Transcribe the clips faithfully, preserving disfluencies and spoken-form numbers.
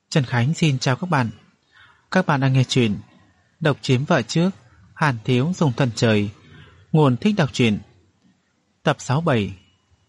Trần Khánh xin chào các bạn. Các bạn đang nghe chuyện Độc chiếm vợ trước, Hàn Thiếu dùng thần trời. Nguồn thích đọc truyện. Tập sáu mươi bảy.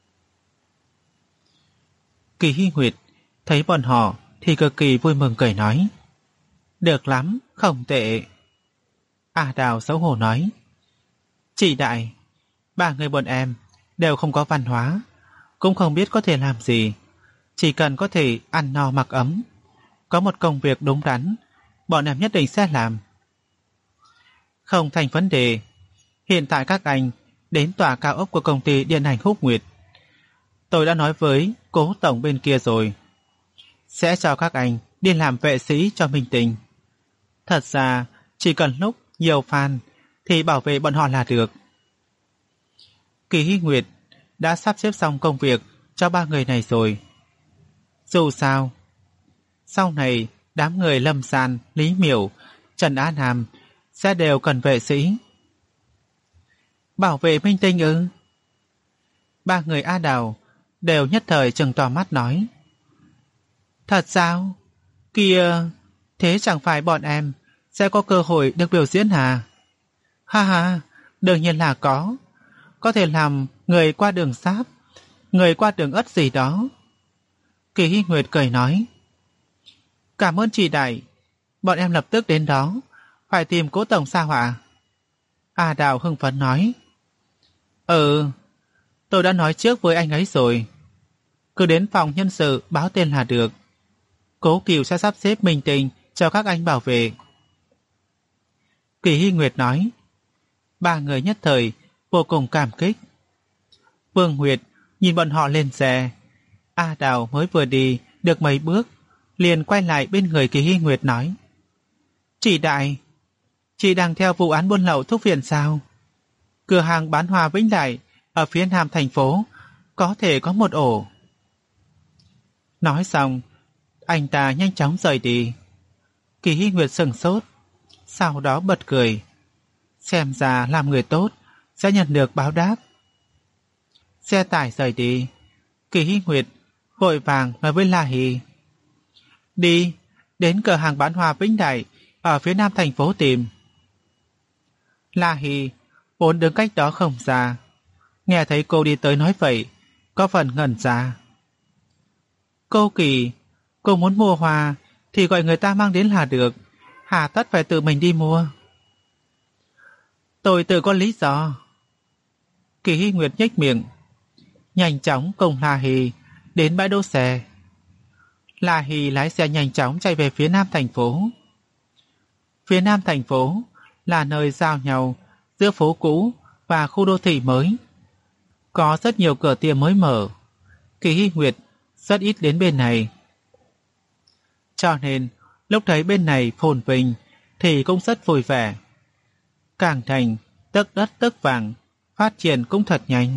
Kỳ Hy Nguyệt thấy bọn họ thì cực kỳ vui mừng cười nói: được lắm, không tệ. A Đào xấu hổ nói: chị đại, ba người bọn em đều không có văn hóa, cũng không biết có thể làm gì, chỉ cần có thể ăn no mặc ấm, có một công việc đúng đắn, bọn em nhất định sẽ làm. Không thành vấn đề. Hiện tại các anh đến tòa cao ốc của công ty điện ảnh Húc Nguyệt. Tôi đã nói với cố tổng bên kia rồi, sẽ cho các anh đi làm vệ sĩ cho minh tình. Thật ra chỉ cần lúc nhiều fan thì bảo vệ bọn họ là được. Kỳ Hy Nguyệt đã sắp xếp xong công việc cho ba người này rồi. Dù sao, sau này đám người Lâm San, Lý Miểu, Trần Á Nam sẽ đều cần vệ sĩ. Bảo vệ minh tinh ư? Ba người A Đào đều nhất thời trừng to mắt nói: thật sao? Kìa, thế chẳng phải bọn em sẽ có cơ hội được biểu diễn hả? Ha ha, đương nhiên là có. Có thể làm người qua đường sáp, người qua đường ất gì đó. Kỳ Hy Nguyệt cười nói: cảm ơn chị đại, bọn em lập tức đến đó. Phải tìm cố tổng sao ạ? A Đào hưng phấn nói: Ừ, tôi đã nói trước với anh ấy rồi. Cứ đến phòng nhân sự báo tên là được. Cố Kiều sẽ sắp xếp minh tình cho các anh bảo vệ. Kỳ Hy Nguyệt nói. Ba người nhất thời vô cùng cảm kích. Vương Nguyệt nhìn bọn họ lên xe. A Đào mới vừa đi được mấy bước, liền quay lại bên người Kỳ Hy Nguyệt nói: chị đại, chị đang theo vụ án buôn lậu thuốc viện sao? Cửa hàng bán hoa Vĩnh Đại ở phía nam thành phố có thể có một ổ. Nói xong, anh ta nhanh chóng rời đi. Kỳ Hy Nguyệt sừng sốt, sau đó bật cười. Xem ra làm người tốt sẽ nhận được báo đáp. Xe tải rời đi. Kỳ Hy Nguyệt vội vàng nói với La Hì: đi, đến cửa hàng bán hoa Vĩnh Đại ở phía nam thành phố tìm. La Hì vốn đứng cách đó không xa, nghe thấy cô đi tới nói vậy, có phần ngẩn ra. Cô Kỳ, cô muốn mua hoa thì gọi người ta mang đến là được, hà tất phải tự mình đi mua? Tôi tự có lý do. Kỳ Hy Nguyệt nhếch miệng, nhanh chóng cùng La Hì đến bãi đỗ xe. La Hì lái xe nhanh chóng chạy về phía nam thành phố. Phía nam thành phố là nơi giao nhau giữa phố cũ và khu đô thị mới. Có rất nhiều cửa tiệm mới mở. Kỳ Hy Nguyệt rất ít đến bên này, cho nên lúc thấy bên này phồn vinh thì cũng rất vui vẻ. Càng thành tấc đất tấc vàng, phát triển cũng thật nhanh.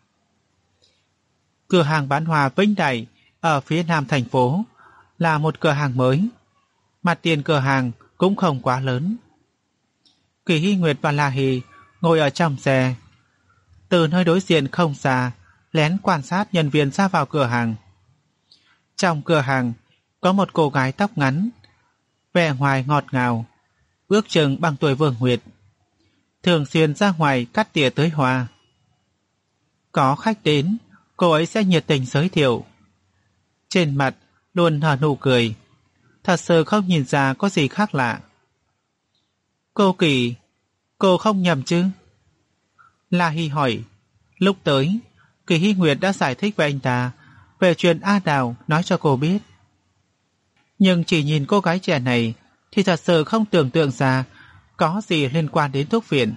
Cửa hàng bán hoa Vĩnh Đại ở phía nam thành phố là một cửa hàng mới. Mặt tiền cửa hàng cũng không quá lớn. Kỳ Hy Nguyệt và La Hì ngồi ở trong xe, từ nơi đối diện không xa lén quan sát nhân viên ra vào cửa hàng. Trong cửa hàng có một cô gái tóc ngắn, vẻ ngoài ngọt ngào, ước chừng bằng tuổi Vương Nguyệt, thường xuyên ra ngoài cắt tỉa tưới hoa. Có khách đến, cô ấy sẽ nhiệt tình giới thiệu, trên mặt luôn nở nụ cười, thật sự không nhìn ra có gì khác lạ. Cô Kỳ, cô không nhầm chứ? La Hì hỏi. Lúc tới, Kỳ Hy Nguyệt đã giải thích với anh ta về chuyện A Đào nói cho cô biết. Nhưng chỉ nhìn cô gái trẻ này thì thật sự không tưởng tượng ra có gì liên quan đến thuốc viện.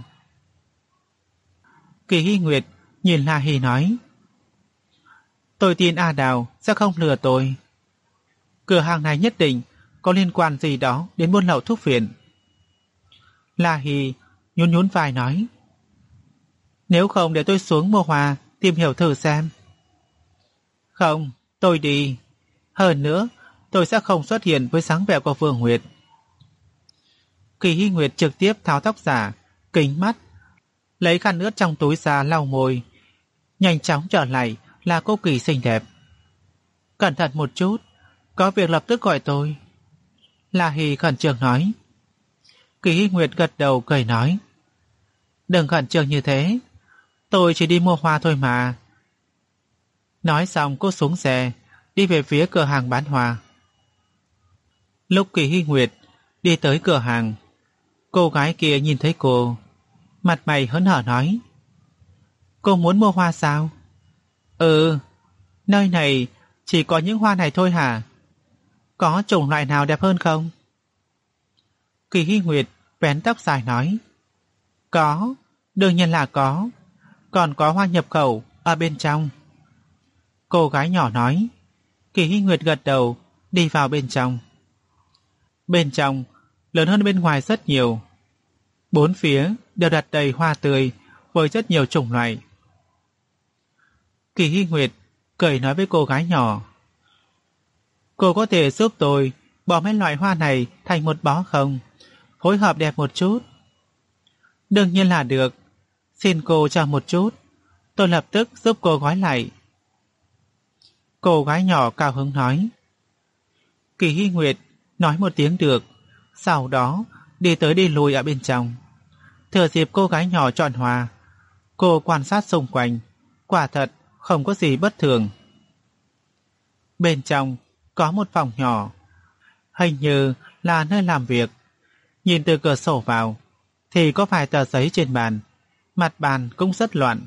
Kỳ Hy Nguyệt nhìn La Hì nói: tôi tin A Đào sẽ không lừa tôi. Cửa hàng này nhất định có liên quan gì đó đến buôn lậu thuốc viện. La Hì nhún nhún vai nói: nếu không để tôi xuống mua hoa tìm hiểu thử xem. Không, tôi đi. Hơn nữa, tôi sẽ không xuất hiện với dáng vẻ của Vương Nguyệt. Kỳ Hy Nguyệt trực tiếp tháo tóc giả, kính mắt, lấy khăn ướt trong túi ra lau môi, nhanh chóng trở lại là cô Kỳ xinh đẹp. Cẩn thận một chút, có việc lập tức gọi tôi. La Hy khẩn trương nói. Kỳ Hy Nguyệt gật đầu cười nói. Đừng khẩn trương như thế, tôi chỉ đi mua hoa thôi mà. Nói xong cô xuống xe, đi về phía cửa hàng bán hoa. Lúc Kỳ Hy Nguyệt đi tới cửa hàng, cô gái kia nhìn thấy cô, mặt mày hớn hở nói. Cô muốn mua hoa sao? Ừ, nơi này chỉ có những hoa này thôi hả? Có chủng loại nào đẹp hơn không? Kỳ Hy Nguyệt vén tóc dài nói. Có, đương nhiên là có. Còn có hoa nhập khẩu ở bên trong. Cô gái nhỏ nói. Kỳ Hy Nguyệt gật đầu, đi vào bên trong. Bên trong lớn hơn bên ngoài rất nhiều. Bốn phía đều đặt đầy hoa tươi với rất nhiều chủng loại. Kỳ Hy Nguyệt cười nói với cô gái nhỏ. Cô có thể giúp tôi bỏ mấy loại hoa này thành một bó không? Phối hợp đẹp một chút. Đương nhiên là được. Xin cô chờ một chút, tôi lập tức giúp cô gói lại. Cô gái nhỏ cao hứng nói. Kỳ Hy Nguyệt nói một tiếng được, sau đó đi tới đi lui ở bên trong. Thừa dịp cô gái nhỏ chọn hoa, cô quan sát xung quanh, quả thật không có gì bất thường. Bên trong có một phòng nhỏ, hình như là nơi làm việc. Nhìn từ cửa sổ vào thì có vài tờ giấy trên bàn, mặt bàn cũng rất loạn.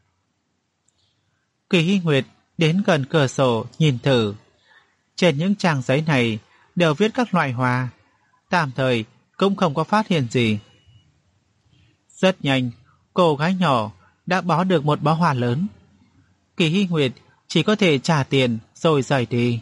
Kỳ Hy Nguyệt đến gần cửa sổ nhìn thử. Trên những trang giấy này đều viết các loại hoa, tạm thời cũng không có phát hiện gì. Rất nhanh, cô gái nhỏ đã bó được một bó hoa lớn. Kỳ Hy Nguyệt chỉ có thể trả tiền rồi rời đi.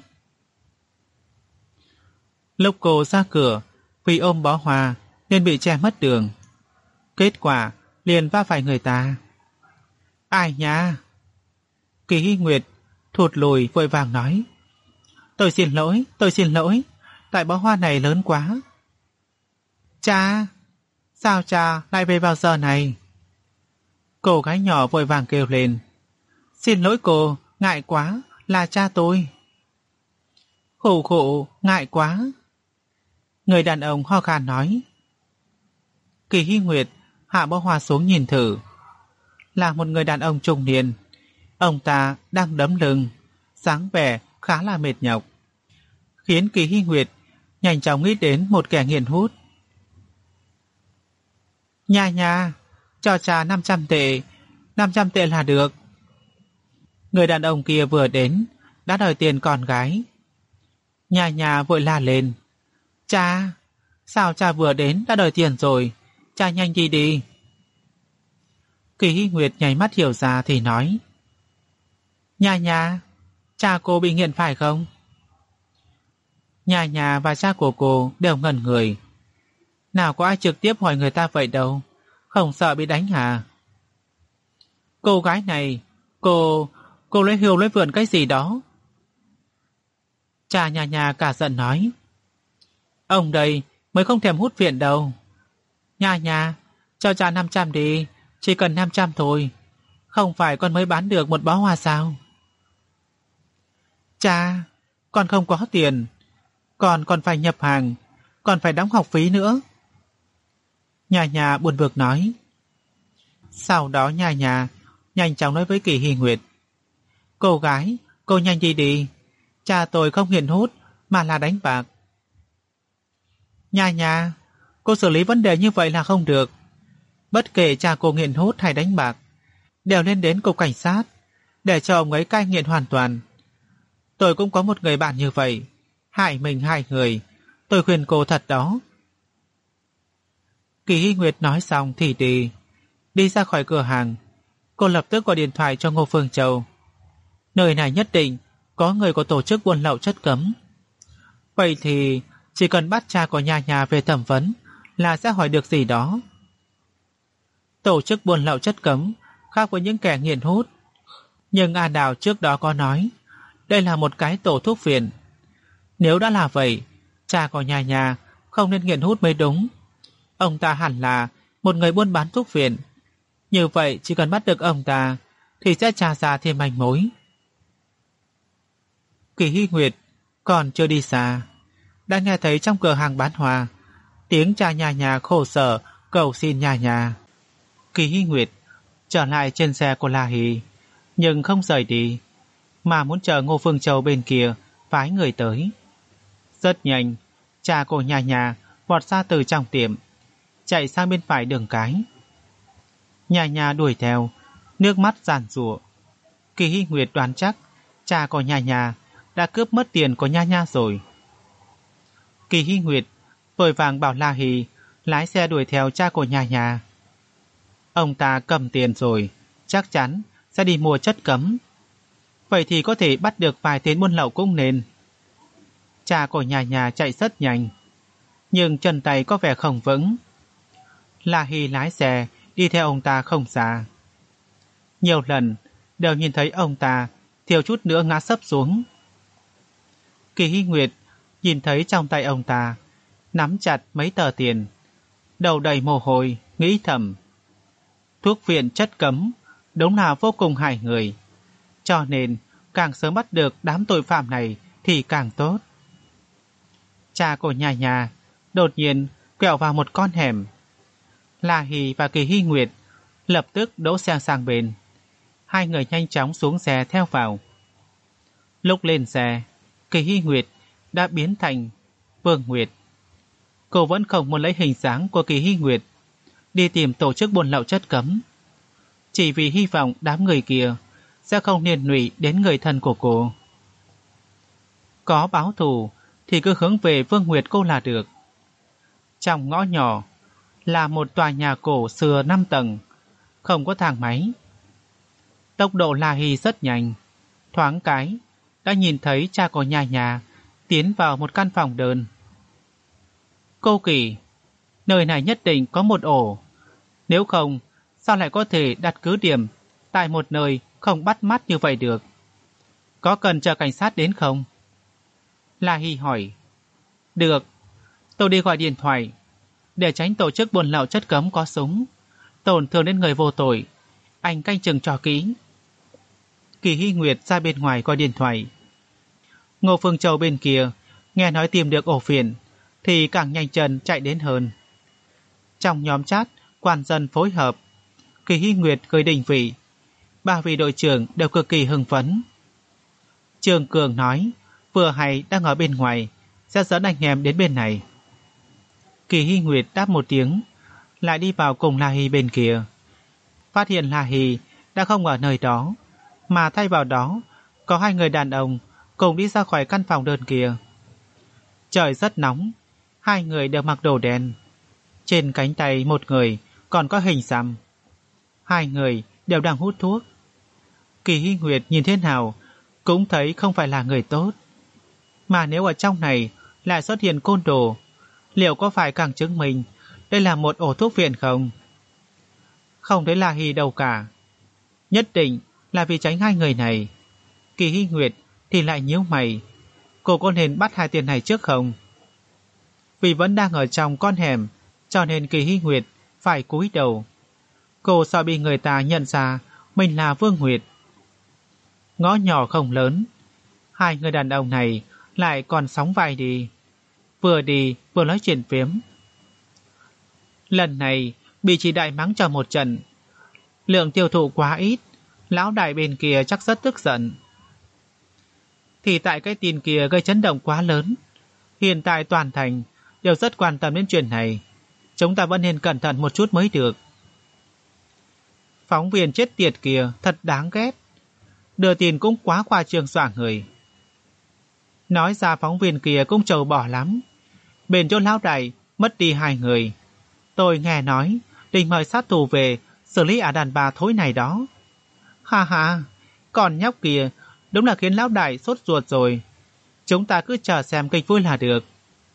Lúc cô ra cửa, vì ôm bó hoa nên bị che mất đường. Kết quả liền va phải người ta. Ai nha? Kỳ Hy Nguyệt thụt lùi vội vàng nói. Tôi xin lỗi, tôi xin lỗi, tại bó hoa này lớn quá. Cha, sao cha lại về vào giờ này? Cô gái nhỏ vội vàng kêu lên. Xin lỗi cô, ngại quá, là cha tôi. Khổ khổ, ngại quá. Người đàn ông ho khan nói. Kỳ Hy Nguyệt hạ bó hoa xuống nhìn thử. Là một người đàn ông trung niên. Ông ta đang đấm lưng, dáng vẻ khá là mệt nhọc, khiến Kỳ Hy Nguyệt nhanh chóng nghĩ đến một kẻ nghiện hút. Nha nha, cho cha năm trăm tệ, năm trăm tệ là được. Người đàn ông kia vừa đến đã đòi tiền con gái. Nha nha vội la lên. Cha, sao cha vừa đến đã đòi tiền rồi, cha nhanh đi đi. Kỳ Hy Nguyệt nháy mắt hiểu ra thì nói. Nha nha, cha cô bị nghiện phải không? Nha nha và cha của cô đều ngẩn người. Nào có ai trực tiếp hỏi người ta vậy đâu, không sợ bị đánh hả? Cô gái này, cô, cô lấy hiêu lấy vườn cái gì đó? Cha Nha Nha cả giận nói. Ông đây mới không thèm hút viện đâu. Nha Nha, cho cha năm trăm đi, chỉ cần năm trăm thôi. Không phải con mới bán được một bó hoa sao? Cha, con không có tiền, con còn phải nhập hàng, còn phải đóng học phí nữa. Nha Nha buồn bực nói. Sau đó Nha Nha nhanh chóng nói với Kỳ Hy Nguyệt. Cô gái, cô nhanh đi đi, cha tôi không nghiện hút mà là đánh bạc. Nha Nha, cô xử lý vấn đề như vậy là không được. Bất kể cha cô nghiện hút hay đánh bạc, đều lên đến cục cảnh sát để cho ông ấy cai nghiện hoàn toàn. Tôi cũng có một người bạn như vậy, hại mình hại người, tôi khuyên cô thật đó. Kỳ Hy Nguyệt nói xong thì đi. Đi ra khỏi cửa hàng, cô lập tức gọi điện thoại cho Ngô Phương Châu. Nơi này nhất định có người của tổ chức buôn lậu chất cấm. Vậy thì chỉ cần bắt cha của Nha Nha về thẩm vấn là sẽ hỏi được gì đó. Tổ chức buôn lậu chất cấm khác với những kẻ nghiện hút. Nhưng A Đào trước đó có nói đây là một cái tổ thuốc phiện. Nếu đã là vậy, cha của Nha Nha không nên nghiện hút mới đúng. Ông ta hẳn là một người buôn bán thuốc phiện. Như vậy chỉ cần bắt được ông ta thì sẽ tra ra thêm manh mối. Kỳ Hy Nguyệt còn chưa đi xa, đã nghe thấy trong cửa hàng bán hoa tiếng cha nhà nhà khổ sở cầu xin nhà nhà. Kỳ Hy Nguyệt trở lại trên xe của La Hỷ, nhưng không rời đi, mà muốn chờ Ngô Phương Châu bên kia phái người tới. Rất nhanh, cha của nhà nhà vọt ra từ trong tiệm, chạy sang bên phải đường cái. Nhà nhà đuổi theo, nước mắt giàn giụa. Kỳ Hy Nguyệt đoán chắc cha của nhà nhà đã cướp mất tiền của nha nha rồi. Kỳ Hy Nguyệt vội vàng bảo La Hỷ lái xe đuổi theo cha của nhà nhà. Ông ta cầm tiền rồi, chắc chắn sẽ đi mua chất cấm. Vậy thì có thể bắt được vài tên buôn lậu cũng nên. Cha của nhà nhà chạy rất nhanh, nhưng chân tay có vẻ không vững. La Hỷ lái xe đi theo ông ta không xa. Nhiều lần đều nhìn thấy ông ta thiếu chút nữa ngã sấp xuống. Kỳ Hy Nguyệt nhìn thấy trong tay ông ta nắm chặt mấy tờ tiền, đầu đầy mồ hôi, nghĩ thầm: thuốc viện chất cấm đúng là vô cùng hại người, cho nên càng sớm bắt được đám tội phạm này thì càng tốt. Cha của nhà nhà đột nhiên quẹo vào một con hẻm. La Hỷ và Kỳ Hy Nguyệt lập tức đỗ xe sang bên. Hai người nhanh chóng xuống xe theo vào. Lúc lên xe, Kỳ Hy Nguyệt đã biến thành Vương Nguyệt. Cô vẫn không muốn lấy hình dáng của Kỳ Hy Nguyệt đi tìm tổ chức buôn lậu chất cấm, chỉ vì hy vọng đám người kia sẽ không liên lụy đến người thân của cô. Có báo thù thì cứ hướng về Vương Nguyệt cô là được. Trong ngõ nhỏ là một tòa nhà cổ xưa năm tầng, không có thang máy. Tốc độ La Hỷ rất nhanh, thoáng cái đã nhìn thấy cha của nhà nhà tiến vào một căn phòng đơn. Cô Kỳ, nơi này nhất định có một ổ, nếu không sao lại có thể đặt cứ điểm tại một nơi không bắt mắt như vậy được? Có cần chờ cảnh sát đến không? La Hỷ hỏi. Được, tôi đi gọi điện thoại, để tránh tổ chức buôn lậu chất cấm có súng tổn thương đến người vô tội. Anh canh chừng cho kỹ. Kỳ Hy Nguyệt ra bên ngoài gọi điện thoại. Ngô Phương Châu bên kia nghe nói tìm được ổ phiền thì càng nhanh chân chạy đến hơn. Trong nhóm chat quan dân phối hợp, Kỳ Hy Nguyệt gửi định vị. Ba vị đội trưởng đều cực kỳ hưng phấn. Trương Cường nói vừa hay đang ở bên ngoài, sẽ dẫn anh em đến bên này. Kỳ Hy Nguyệt đáp một tiếng, lại đi vào cùng La Hỷ bên kia. Phát hiện La Hỷ đã không ở nơi đó, mà thay vào đó có hai người đàn ông cùng đi ra khỏi căn phòng đơn kia. Trời rất nóng, hai người đều mặc đồ đen. Trên cánh tay một người còn có hình xăm. Hai người đều đang hút thuốc. Kỳ Hy Nguyệt nhìn thế nào cũng thấy không phải là người tốt. Mà nếu ở trong này lại xuất hiện côn đồ, liệu có phải càng chứng minh đây là một ổ thuốc viện không? Không thấy La Hỷ đâu cả. Nhất định là vì tránh hai người này. Kỳ Hy Nguyệt thì lại nhíu mày. Cô có nên bắt hai tên này trước không? Vì vẫn đang ở trong con hẻm, cho nên Kỳ Hy Nguyệt phải cúi đầu. Cô sợ bị người ta nhận ra mình là Vương Nguyệt. Ngõ nhỏ không lớn, hai người đàn ông này lại còn sóng vai đi, vừa đi vừa nói chuyện phiếm. Lần này bị chị đại mắng cho một trận. Lượng tiêu thụ quá ít, lão đại bên kia chắc rất tức giận. Thì tại cái tin kia gây chấn động quá lớn, hiện tại toàn thành đều rất quan tâm đến chuyện này. Chúng ta vẫn nên cẩn thận một chút mới được. Phóng viên chết tiệt kia thật đáng ghét, đưa tin cũng quá khoa trương dọa người. Nói ra phóng viên kia cũng trầu bỏ lắm. Bên chỗ lão đại mất đi hai người. Tôi nghe nói định mời sát thủ về xử lý ả đàn bà thối này đó. Ha ha, còn nhóc kia đúng là khiến lão đại sốt ruột rồi. Chúng ta cứ chờ xem kịch vui là được.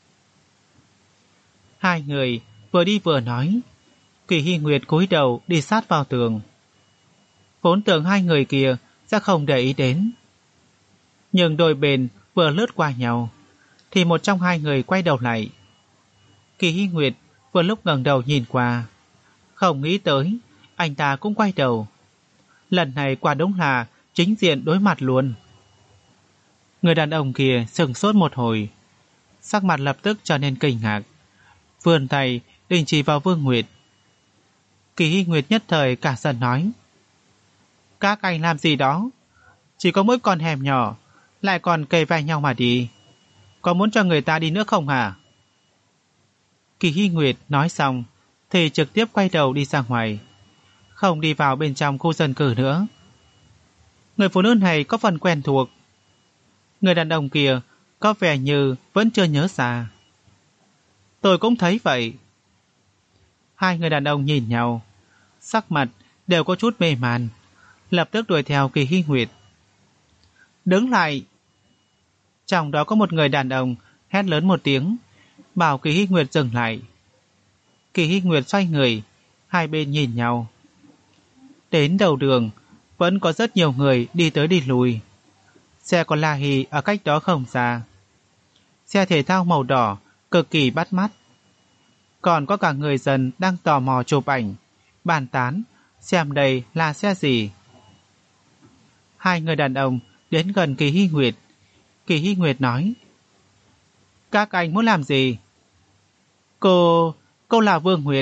Hai người vừa đi vừa nói. Kỳ Hy Nguyệt cúi đầu đi sát vào tường. Vốn tưởng hai người kia sẽ không để ý đến, nhưng đôi bên vừa lướt qua nhau thì một trong hai người quay đầu lại. Kỳ Hy Nguyệt vừa lúc ngẩng đầu nhìn qua, không nghĩ tới anh ta cũng quay đầu. Lần này quả đúng là chính diện đối mặt luôn. Người đàn ông kia sững sốt một hồi, sắc mặt lập tức trở nên kinh ngạc, vươn tay định chỉ vào Vương Nguyệt. Kỳ Hy Nguyệt nhất thời cả giận nói: các anh làm gì đó? Chỉ có mỗi con hẻm nhỏ, lại còn kề vai nhau mà đi, có muốn cho người ta đi nữa không hả? Kỳ Hy Nguyệt nói xong thì trực tiếp quay đầu đi ra ngoài, không đi vào bên trong khu dân cư nữa. Người phụ nữ này có phần quen thuộc. Người đàn ông kia có vẻ như vẫn chưa nhớ ra. Tôi cũng thấy vậy. Hai người đàn ông nhìn nhau, sắc mặt đều có chút mê man, lập tức đuổi theo Kỳ Hy Nguyệt. Đứng lại! Trong đó có một người đàn ông hét lớn một tiếng, bảo Kỳ Hy Nguyệt dừng lại. Kỳ Hy Nguyệt xoay người, hai bên nhìn nhau. Đến đầu đường, vẫn có rất nhiều người đi tới đi lui. Xe của La Hì ở cách đó không xa. Xe thể thao màu đỏ, cực kỳ bắt mắt. Còn có cả người dân đang tò mò chụp ảnh, bàn tán, xem đây là xe gì. Hai người đàn ông đến gần Kỳ Hy Nguyệt. Kỳ Hy Nguyệt nói: các anh muốn làm gì? Cô... cô là Vương Nguyệt.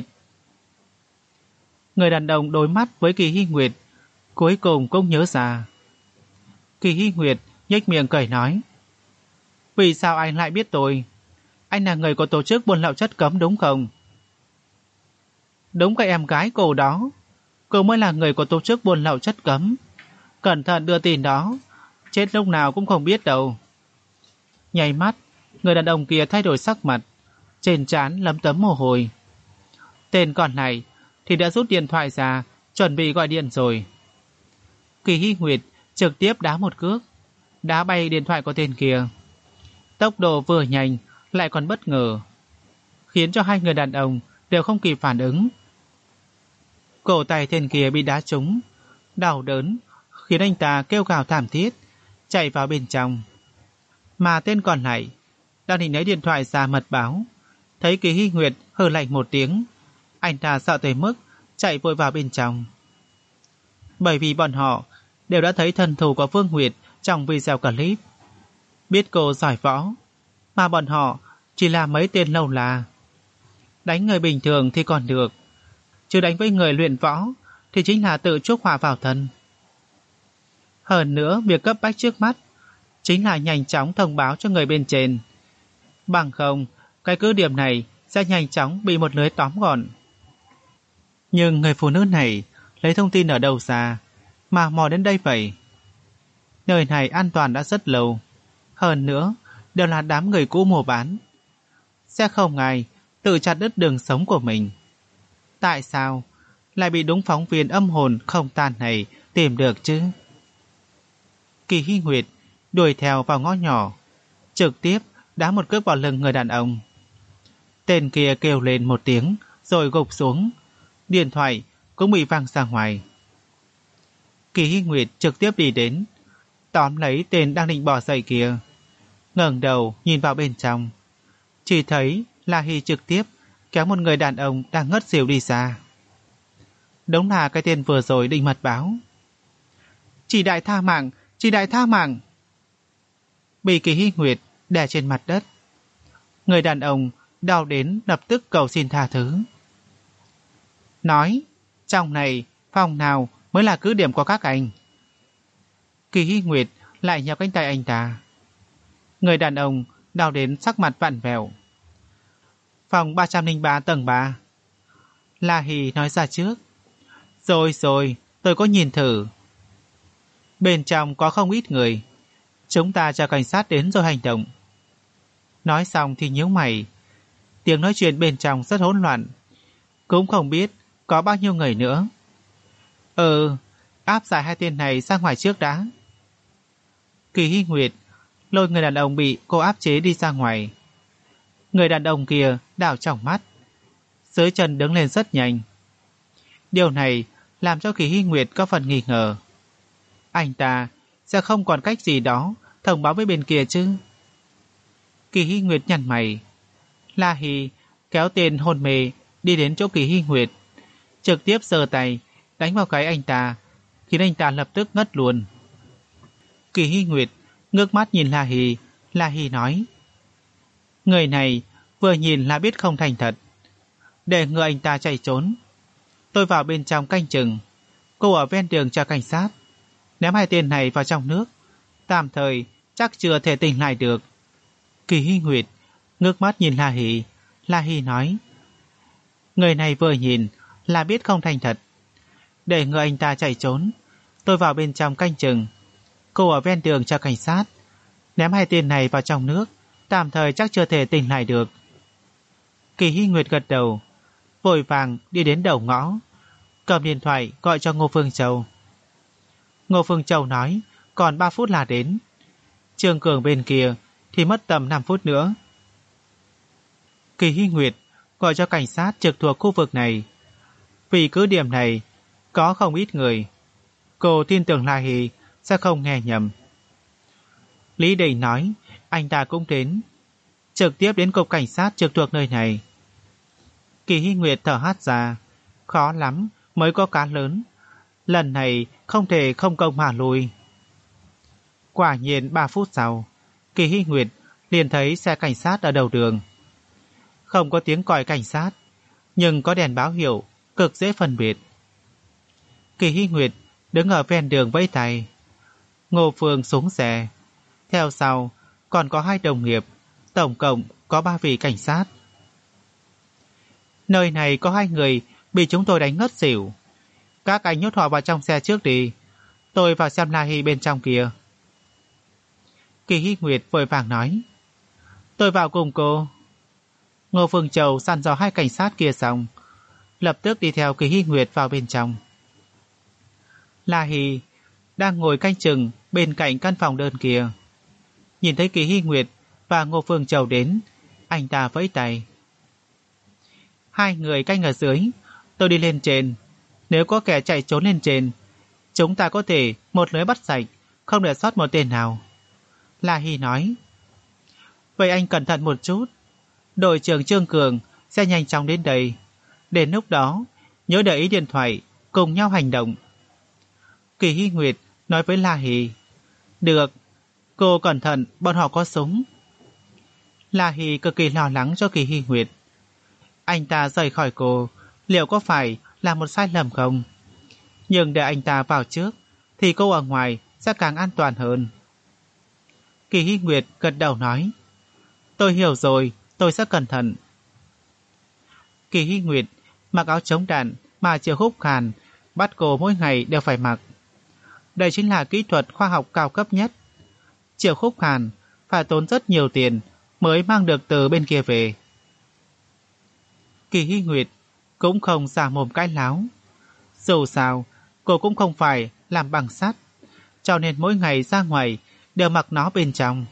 Người đàn ông đối mắt với Kỳ Hy Nguyệt, cuối cùng cũng nhớ ra. Kỳ Hy Nguyệt nhếch miệng cười nói: vì sao anh lại biết tôi? Anh là người của tổ chức buôn lậu chất cấm đúng không? Đúng cái em gái cô đó. Cô mới là người của tổ chức buôn lậu chất cấm. Cẩn thận đưa tin đó, chết lúc nào cũng không biết đâu. Nháy mắt, người đàn ông kia thay đổi sắc mặt, trên trán lấm tấm mồ hôi. Tên còn lại thì đã rút điện thoại ra, chuẩn bị gọi điện rồi. Kỳ Hy Nguyệt trực tiếp đá một cước, đá bay điện thoại của tên kia. Tốc độ vừa nhanh lại còn bất ngờ, khiến cho hai người đàn ông đều không kịp phản ứng. Cổ tay tên kia bị đá trúng, đau đớn khiến anh ta kêu gào thảm thiết, chạy vào bên trong. Mà tên còn lại đang định lấy điện thoại ra mật báo, thấy Kỳ Hy Nguyệt hừ lạnh một tiếng, anh ta sợ tới mức chạy vội vào bên trong. Bởi vì bọn họ đều đã thấy thần thủ của Vương Nguyệt trong video clip, biết cô giỏi võ, mà bọn họ chỉ là mấy tên lâu la. Đánh người bình thường thì còn được, chứ đánh với người luyện võ thì chính là tự chuốc họa vào thân. Hơn nữa, việc cấp bách trước mắt chính là nhanh chóng thông báo cho người bên trên. Bằng không, cái cứ điểm này sẽ nhanh chóng bị một lưới tóm gọn. Nhưng người phụ nữ này lấy thông tin ở đâu ra mà mò đến đây vậy? Nơi này an toàn đã rất lâu, hơn nữa đều là đám người cũ mua bán, sẽ không ai tự chặt đứt đường sống của mình. Tại sao lại bị đúng phóng viên âm hồn không tan này tìm được chứ? Kỳ Hy Nguyệt đuổi theo vào ngõ nhỏ, trực tiếp đá một cước vào lưng người đàn ông. Tên kia kêu lên một tiếng rồi gục xuống, điện thoại cũng bị văng ra ngoài. Kỳ Hy Nguyệt trực tiếp đi đến, tóm lấy tên đang định bỏ dậy kia, ngẩng đầu nhìn vào bên trong, chỉ thấy La Hy trực tiếp kéo một người đàn ông đang ngất xỉu đi ra. Đúng là cái tên vừa rồi định mật báo. Chỉ đại tha mạng, chỉ đại tha mạng. Bị Kỳ Hy Nguyệt đè trên mặt đất, người đàn ông đau đến lập tức cầu xin tha thứ. Nói, trong này phòng nào mới là cứ điểm của các anh? Kỳ Hy Nguyệt lại nhéo cánh tay anh ta. Người đàn ông đau đến sắc mặt vặn vẹo. Phòng ba trăm lẻ ba tầng ba. La Hì nói ra trước. Rồi rồi, tôi có nhìn thử. Bên trong có không ít người. Chúng ta cho cảnh sát đến rồi hành động. Nói xong thì nhíu mày. Tiếng nói chuyện bên trong rất hỗn loạn, cũng không biết có bao nhiêu người nữa. Ừ, áp giải hai tên này ra ngoài trước đã. Kỳ Hy Nguyệt lôi người đàn ông bị cô áp chế đi ra ngoài. Người đàn ông kia đảo trong mắt, dưới chân đứng lên rất nhanh. Điều này làm cho Kỳ Hy Nguyệt có phần nghi ngờ. Anh ta sẽ không còn cách gì đó thông báo với bên kia chứ? Kỳ Hy Nguyệt nhăn mày. La Hì kéo tên hôn mê đi đến chỗ Kỳ Hy Nguyệt, trực tiếp giơ tay đánh vào cái anh ta, khiến anh ta lập tức ngất luôn. Kỳ Hy Nguyệt ngước mắt nhìn La Hì. La Hì nói: Người này vừa nhìn là biết không thành thật. Để ngừa anh ta chạy trốn, tôi vào bên trong canh chừng. Cô ở ven đường cho cảnh sát, ném hai tên này vào trong nước. Tạm thời chắc chưa thể tỉnh lại được. Kỳ Hy Nguyệt ngước mắt nhìn La Hỷ. La Hỷ nói, người này vừa nhìn là biết không thành thật. Để ngừa anh ta chạy trốn, tôi vào bên trong canh chừng. Cô ở ven đường cho cảnh sát, ném hai tên này vào trong nước. Tạm thời chắc chưa thể tỉnh lại được. Kỳ Hy Nguyệt gật đầu, vội vàng đi đến đầu ngõ, cầm điện thoại gọi cho Ngô Phương Châu. Ngô Phương Châu nói còn ba phút là đến. Trương Cường bên kia thì mất tầm năm phút nữa. Kỳ Hy Nguyệt gọi cho cảnh sát trực thuộc khu vực này. Vì cứ điểm này có không ít người, cô tin tưởng La Hỷ sẽ không nghe nhầm. Lý Đình nói anh ta cũng đến, trực tiếp đến cục cảnh sát trực thuộc nơi này. Kỳ Hy Nguyệt thở hắt ra, khó lắm mới có cá lớn, lần này không thể không công mà lui. Quả nhiên ba phút sau, Kỳ Hy Nguyệt liền thấy xe cảnh sát ở đầu đường. Không có tiếng còi cảnh sát, nhưng có đèn báo hiệu, cực dễ phân biệt. Kỳ Hy Nguyệt đứng ở ven đường vẫy tay. Ngô Phương xuống xe, theo sau còn có hai đồng nghiệp, tổng cộng có ba vị cảnh sát. Nơi này có hai người bị chúng tôi đánh ngất xỉu. Các anh nhốt họ vào trong xe trước đi, tôi vào xem La Hỷ bên trong kia. Kỳ Hy Nguyệt vội vàng nói, tôi vào cùng cô. Ngô Phương Châu săn dò hai cảnh sát kia xong, lập tức đi theo Kỳ Hy Nguyệt vào bên trong. La Hỷ đang ngồi canh chừng bên cạnh căn phòng đơn kia. Nhìn thấy Kỳ Hy Nguyệt và Ngô Phương Châu đến, anh ta vẫy tay. Hai người canh ở dưới, tôi đi lên trên. Nếu có kẻ chạy trốn lên trên, chúng ta có thể một lưới bắt sạch, không để sót một tên nào. La Hỷ nói, vậy anh cẩn thận một chút. Đội trưởng Trương Cường sẽ nhanh chóng đến đây. Đến lúc đó nhớ để ý điện thoại, cùng nhau hành động. Kỳ Hy Nguyệt nói với La Hỷ, được, cô cẩn thận, bọn họ có súng. La Hỷ cực kỳ lo lắng cho Kỳ Hy Nguyệt. Anh ta rời khỏi cô, liệu có phải là một sai lầm không? Nhưng để anh ta vào trước, thì cô ở ngoài sẽ càng an toàn hơn. Kỳ Hy Nguyệt gật đầu nói, tôi hiểu rồi, tôi sẽ cẩn thận. Kỳ Hy Nguyệt mặc áo chống đạn mà Triệu Khúc Khàn bắt cô mỗi ngày đều phải mặc. Đây chính là kỹ thuật khoa học cao cấp nhất. Triệu Khúc Khàn phải tốn rất nhiều tiền mới mang được từ bên kia về. Kỳ Hy Nguyệt cũng không xả mồm cái láo. Dù sao, cô cũng không phải làm bằng sắt, cho nên mỗi ngày ra ngoài đều mặc nó bên trong.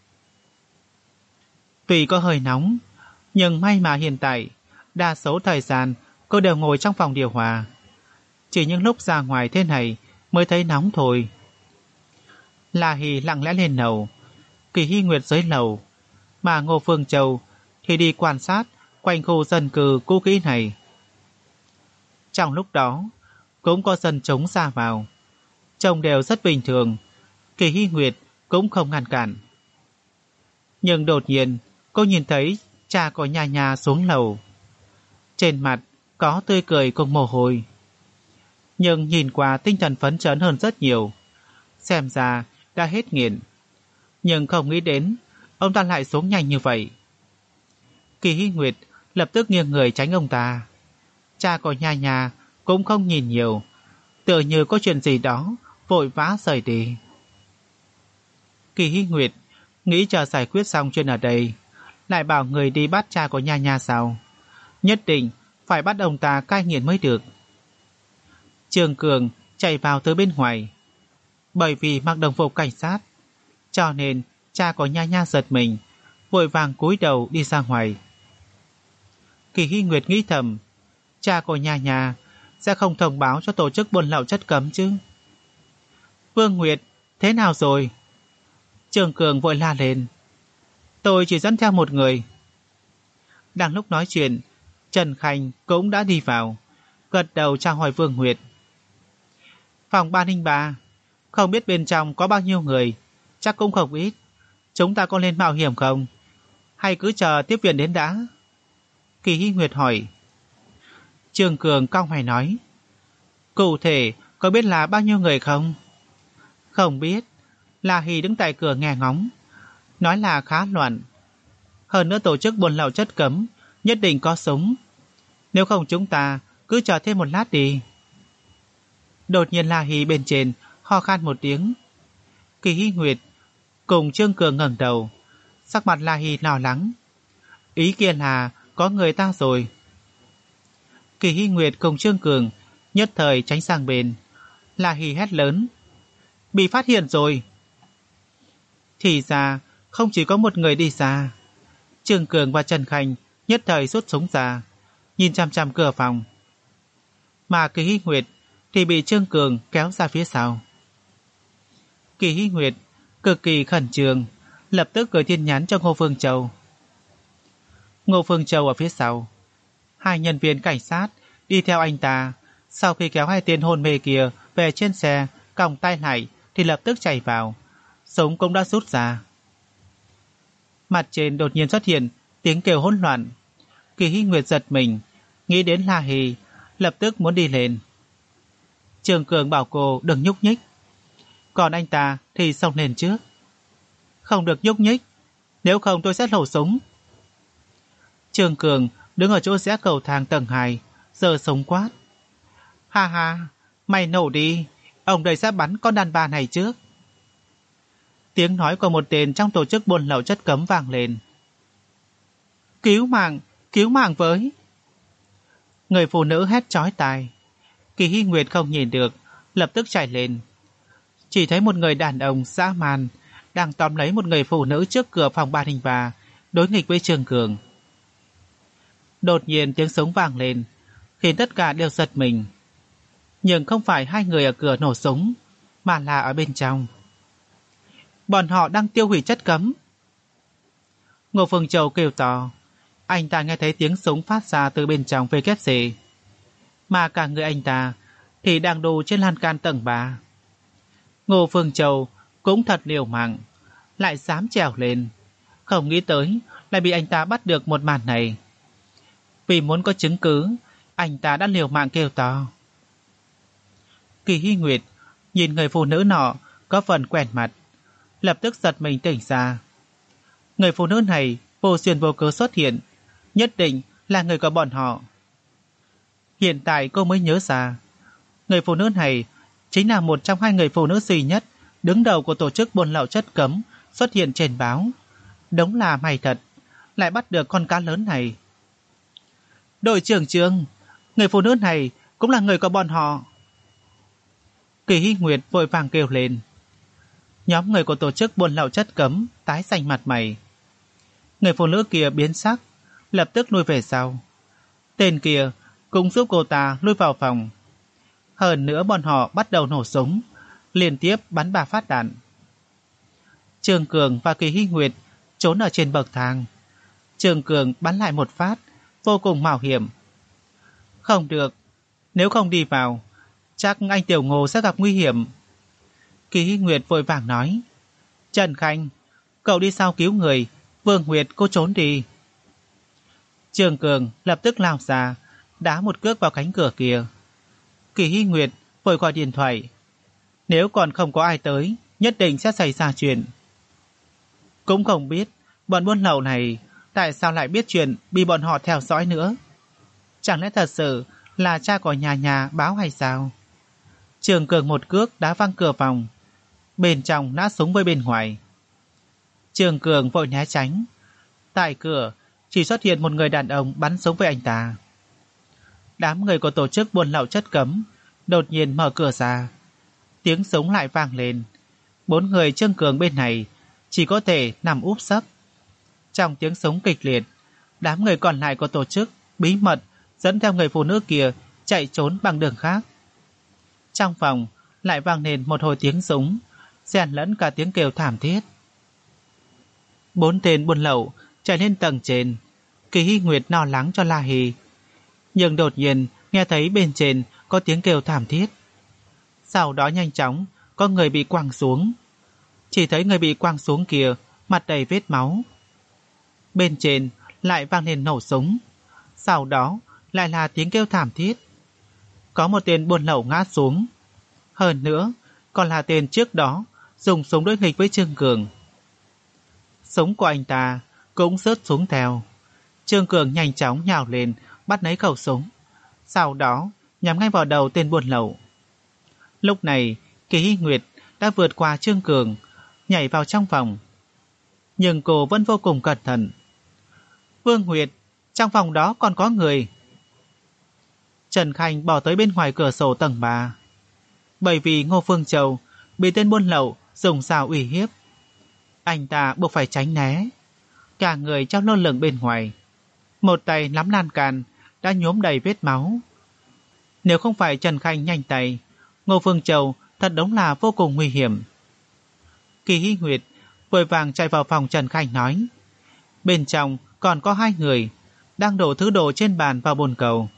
Tuy có hơi nóng, nhưng may mà hiện tại đa số thời gian cô đều ngồi trong phòng điều hòa. Chỉ những lúc ra ngoài thế này mới thấy nóng thôi. La Hỷ lặng lẽ lên lầu, Kỳ Hy Nguyệt dưới lầu, mà Ngô Phương Châu thì đi quan sát quanh khu dân cư cũ kỹ này. Trong lúc đó cũng có dân chúng ra vào, trông đều rất bình thường. Kỳ Hy Nguyệt cũng không ngăn cản. Nhưng đột nhiên cô nhìn thấy cha của Nha Nha xuống lầu. Trên mặt có tươi cười cùng mồ hôi, nhưng nhìn qua tinh thần phấn chấn hơn rất nhiều. Xem ra đã hết nghiện, nhưng không nghĩ đến ông ta lại xuống nhanh như vậy. Kỳ Hy Nguyệt lập tức nghiêng người tránh ông ta. Cha của Nha Nha cũng không nhìn nhiều, tựa như có chuyện gì đó vội vã rời đi. Kỳ Hy Nguyệt nghĩ chờ giải quyết xong chuyện ở đây, lại bảo người đi bắt cha của Nha Nha sao? Nhất định phải bắt ông ta cai nghiện mới được. Trương Cường chạy vào từ bên ngoài. Bởi vì mặc đồng phục cảnh sát, cho nên cha của Nha Nha giật mình, vội vàng cúi đầu đi ra ngoài. Kỳ Hy Nguyệt nghĩ thầm, cha của Nha Nha sẽ không thông báo cho tổ chức buôn lậu chất cấm chứ. Vương Nguyệt, thế nào rồi? Trương Cường vội la lên. Tôi chỉ dẫn theo một người. Đang lúc nói chuyện, Trần Khanh cũng đã đi vào, gật đầu chào hỏi Vương Nguyệt. Phòng ba không ba, không biết bên trong có bao nhiêu người, chắc cũng không ít. Chúng ta có lên mạo hiểm không? hay cứ chờ tiếp viện đến đã? Kỳ Hy Nguyệt hỏi. Trương Cường cau mày nói. Cụ thể có biết là bao nhiêu người không? Không biết. La Hy đứng tại cửa nghe ngóng, nói là khá loạn. Hơn nữa tổ chức buôn lậu chất cấm nhất định có súng. Nếu không chúng ta cứ chờ thêm một lát đi. Đột nhiên La Hy bên trên ho khan một tiếng. Kỳ Hy Nguyệt cùng Trương Cường ngẩng đầu, sắc mặt La Hy lo lắng. Ý kia là có người ta rồi. Kỳ Hy Nguyệt cùng Trương Cường nhất thời tránh sang bên. La Hy hét lớn. Bị phát hiện rồi. Thì ra không chỉ có một người đi xa. Trương Cường và Trần Khanh nhất thời rút súng ra, nhìn chằm chằm cửa phòng. Mà Kỳ Hy Nguyệt thì bị Trương Cường kéo ra phía sau. Kỳ Hy Nguyệt cực kỳ khẩn trương, lập tức gửi tin nhắn cho Ngô Phương Châu. Ngô Phương Châu ở phía sau. Hai nhân viên cảnh sát đi theo anh ta, sau khi kéo hai tên hôn mê kia về trên xe, còng tay lại thì lập tức chạy vào. Súng cũng đã rút ra. Mặt trên đột nhiên xuất hiện tiếng kêu hỗn loạn. Kỳ Hy Nguyệt giật mình, nghĩ đến La Hy, lập tức muốn đi lên. Trương Cường bảo cô đừng nhúc nhích, còn anh ta thì xông lên trước. Không được nhúc nhích, nếu không tôi sẽ nổ súng. Trương Cường đứng ở chỗ rẽ cầu thang tầng hai, giơ súng quát. Ha ha, mày nổ đi, ông đây sẽ bắn con đàn bà này trước. Tiếng nói của một tên trong tổ chức buôn lậu chất cấm vang lên. Cứu mạng, cứu mạng với. Người phụ nữ hét chói tai. Kỳ Hy Nguyệt không nhìn được, lập tức chạy lên. Chỉ thấy một người đàn ông dã man đang tóm lấy một người phụ nữ trước cửa phòng ba không ba, đối nghịch với Trương Cường. Đột nhiên tiếng súng vang lên, khiến tất cả đều giật mình. Nhưng không phải hai người ở cửa nổ súng, mà là ở bên trong. Bọn họ đang tiêu hủy chất cấm. Ngô Phương Châu kêu to. Anh ta nghe thấy tiếng súng phát ra từ bên trong vê kép xê, mà cả người anh ta thì đang đu trên lan can tầng ba. Ngô Phương Châu cũng thật liều mạng, lại dám trèo lên. Không nghĩ tới lại bị anh ta bắt được một màn này. Vì muốn có chứng cứ, anh ta đã liều mạng kêu to. Kỳ Hy Nguyệt nhìn người phụ nữ nọ có phần quen mặt, lập tức giật mình tỉnh ra. Người phụ nữ này vô duyên vô cớ xuất hiện, nhất định là người của bọn họ. Hiện tại cô mới nhớ ra, người phụ nữ này chính là một trong hai người phụ nữ duy nhất đứng đầu của tổ chức buôn lậu chất cấm xuất hiện trên báo. Đúng là may thật, lại bắt được con cá lớn này. Đội trưởng Trương, người phụ nữ này cũng là người của bọn họ. Kỳ Hy Nguyệt vội vàng kêu lên. Nhóm người của tổ chức buôn lậu chất cấm tái xanh mặt mày. Người phụ nữ kia biến sắc, lập tức lui về sau. Tên kia cũng giúp cô ta lui vào phòng. Hơn nữa bọn họ bắt đầu nổ súng, liên tiếp bắn ba phát đạn. Trương Cường và Kỳ Hy Nguyệt trốn ở trên bậc thang. Trương Cường bắn lại một phát, vô cùng mạo hiểm. Không được, nếu không đi vào, chắc anh Tiểu Ngô sẽ gặp nguy hiểm. Kỳ Hy Nguyệt vội vàng nói. Trần Khanh, cậu đi sau cứu người. Vương Nguyệt, cô trốn đi. Trương Cường lập tức lao ra, đá một cước vào cánh cửa kia. Kỳ Hy Nguyệt vội gọi điện thoại. Nếu còn không có ai tới, nhất định sẽ xảy ra chuyện. Cũng không biết bọn buôn lậu này tại sao lại biết chuyện bị bọn họ theo dõi nữa. Chẳng lẽ thật sự là cha của nhà nhà báo hay sao? Trương Cường một cước đá văng cửa phòng, bên trong nát súng với bên ngoài. Trương Cường vội né tránh. Tại cửa chỉ xuất hiện một người đàn ông bắn súng với anh ta. Đám người của tổ chức buôn lậu chất cấm đột nhiên mở cửa ra. Tiếng súng lại vang lên. Bốn người Trương Cường bên này chỉ có thể nằm úp sấp. Trong tiếng súng kịch liệt, đám người còn lại của tổ chức bí mật dẫn theo người phụ nữ kia chạy trốn bằng đường khác. Trong phòng lại vang lên một hồi tiếng súng, xen lẫn cả tiếng kêu thảm thiết. Bốn tên buôn lậu chạy lên tầng trên. Kỳ Hy Nguyệt lo lắng cho La Hy, nhưng đột nhiên nghe thấy bên trên có tiếng kêu thảm thiết. Sau đó nhanh chóng có người bị quăng xuống. Chỉ thấy người bị quăng xuống kia mặt đầy vết máu. Bên trên lại vang lên nổ súng. Sau đó lại là tiếng kêu thảm thiết. Có một tên buôn lậu ngã xuống. Hơn nữa còn là tên trước đó dùng súng đối nghịch với Trương Cường. Súng của anh ta cũng rớt xuống theo. Trương Cường nhanh chóng nhào lên bắt lấy khẩu súng, sau đó nhắm ngay vào đầu tên buôn lậu. Lúc này Kỳ Hy Nguyệt đã vượt qua Trương Cường, nhảy vào trong phòng. Nhưng cô vẫn vô cùng cẩn thận. Vương Nguyệt, trong phòng đó còn có người. Trần Khanh bỏ tới bên ngoài cửa sổ tầng ba. Bởi vì Ngô Phương Châu bị tên buôn lậu dùng dao uy hiếp, anh ta buộc phải tránh né. Cả người treo lơ lửng bên ngoài, một tay nắm lan can đã nhuốm đầy vết máu. Nếu không phải Trần Khanh nhanh tay, Ngô Phương Châu thật đúng là vô cùng nguy hiểm. Kỳ Hy Nguyệt vội vàng chạy vào phòng Trần Khanh nói, bên trong còn có hai người đang đổ thứ đồ trên bàn vào bồn cầu.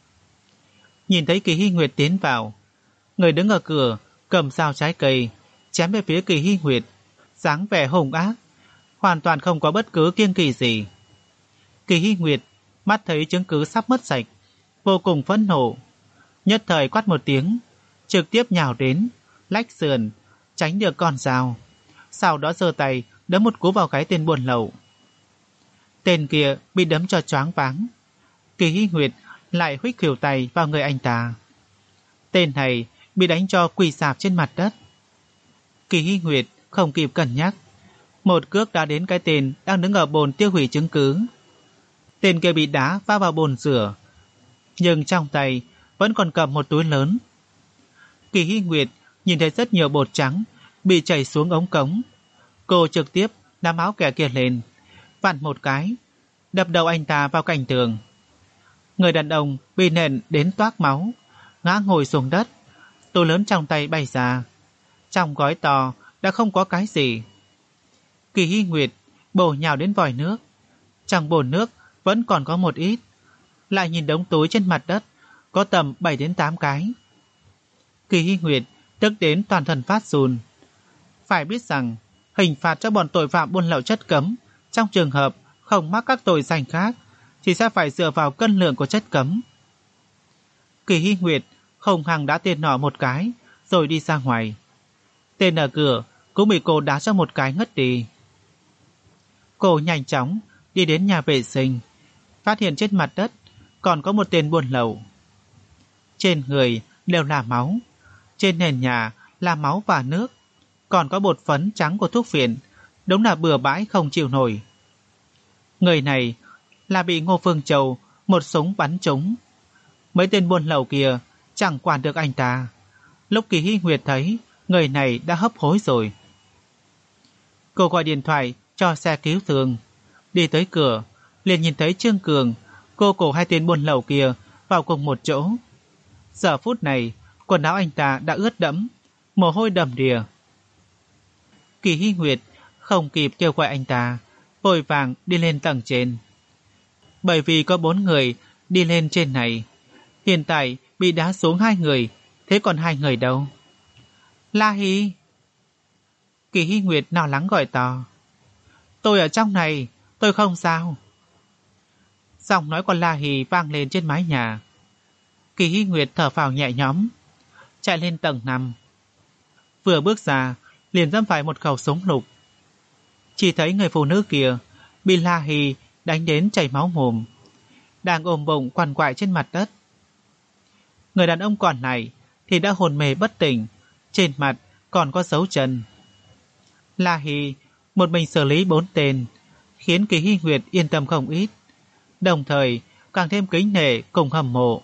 Nhìn thấy Kỳ Hy Nguyệt tiến vào, người đứng ở cửa cầm dao trái cây chém về phía Kỳ Hy Nguyệt, dáng vẻ hung ác, hoàn toàn không có bất cứ kiêng kỵ gì. Kỳ Hy Nguyệt mắt thấy chứng cứ sắp mất sạch, vô cùng phẫn nộ, nhất thời quát một tiếng, trực tiếp nhào đến, lách sườn, tránh được con dao, sau đó giơ tay đấm một cú vào gáy tên buôn lậu. Tên kia bị đấm cho choáng váng. Kỳ Hy Nguyệt lại huých khuỷu tay vào người anh ta. Tên này bị đánh cho quỳ sạp trên mặt đất. Kỳ Hy Nguyệt không kịp cân nhắc, một cước đã đến cái tên đang đứng ở bồn tiêu hủy chứng cứ. Tên kia bị đá va vào bồn rửa, nhưng trong tay vẫn còn cầm một túi lớn. Kỳ Hy Nguyệt nhìn thấy rất nhiều bột trắng bị chảy xuống ống cống. Cô trực tiếp nắm áo kẻ kia lên, vặn một cái, đập đầu anh ta vào cạnh tường. Người đàn ông bị nện đến toác máu, ngã ngồi xuống đất, túi lớn trong tay bay ra. Trong gói to đã không có cái gì. Kỳ Hy Nguyệt bổ nhào đến vòi nước, trong bồn nước vẫn còn có một ít. Lại nhìn đống túi trên mặt đất, có tầm bảy đến tám cái. Kỳ Hy Nguyệt tức đến toàn thân phát run. Phải biết rằng hình phạt cho bọn tội phạm buôn lậu chất cấm trong trường hợp không mắc các tội danh khác thì sẽ phải dựa vào cân lượng của chất cấm. Kỳ Hy Nguyệt hùng hăng đá tên nọ một cái rồi đi ra ngoài. Tên ở cửa cũng bị cô đá cho một cái ngất đi. Cô nhanh chóng đi đến nhà vệ sinh, phát hiện trên mặt đất còn có một tên buôn lậu. Trên người đều là máu, trên nền nhà là máu và nước, còn có bột phấn trắng của thuốc phiện, đúng là bừa bãi không chịu nổi. Người này là bị Ngô Phương Châu một súng bắn trúng. Mấy tên buôn lậu kia chẳng quản được anh ta. Lúc Kỳ Hy Nguyệt thấy người này đã hấp hối rồi, cô gọi điện thoại cho xe cứu thương. Đi tới cửa liền nhìn thấy Trương Cường cô cổ hai tên buôn lậu kia vào cùng một chỗ. Giờ phút này quần áo anh ta đã ướt đẫm, mồ hôi đầm đìa. Kỳ Hy Nguyệt không kịp kêu gọi anh ta, vội vàng đi lên tầng trên. Bởi vì có bốn người đi lên trên này, hiện tại bị đá xuống hai người, thế còn hai người đâu? La Hy! Kỳ Hy Nguyệt lo lắng gọi to. Tôi ở trong này, tôi không sao. Giọng nói của La Hy vang lên trên mái nhà. Kỳ Hy Nguyệt thở phào nhẹ nhõm, chạy lên tầng năm. Vừa bước ra liền dẫm phải một khẩu súng lục. Chỉ thấy người phụ nữ kia bị La Hy đánh đến chảy máu mồm, đang ôm bụng quằn quại trên mặt đất. Người đàn ông còn lại thì đã hôn mê bất tỉnh, trên mặt còn có dấu chân. La Hy một mình xử lý bốn tên, khiến Kỳ Hy Nguyệt yên tâm không ít, đồng thời càng thêm kính nể cùng hâm mộ.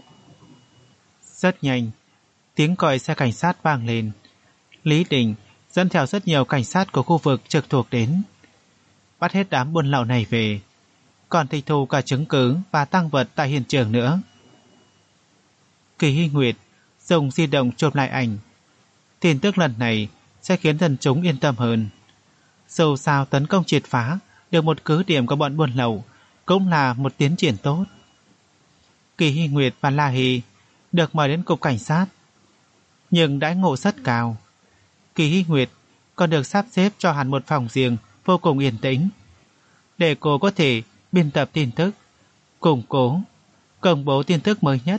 Rất nhanh, tiếng còi xe cảnh sát vang lên. Lý Đình dẫn theo rất nhiều cảnh sát của khu vực trực thuộc đến, bắt hết đám buôn lậu này về, còn tịch thu cả chứng cứ và tang vật tại hiện trường nữa. Kỳ Hy Nguyệt dùng di động chụp lại ảnh. Tin tức lần này sẽ khiến dân chúng yên tâm hơn. Dù sao tấn công triệt phá được một cứ điểm của bọn buôn lậu cũng là một tiến triển tốt. Kỳ Hy Nguyệt và La Hy được mời đến cục cảnh sát, nhưng đãi ngộ rất cao. Kỳ Hy Nguyệt còn được sắp xếp cho hẳn một phòng riêng vô cùng yên tĩnh, để cô có thể biên tập tin tức, củng cố, công bố tin tức mới nhất.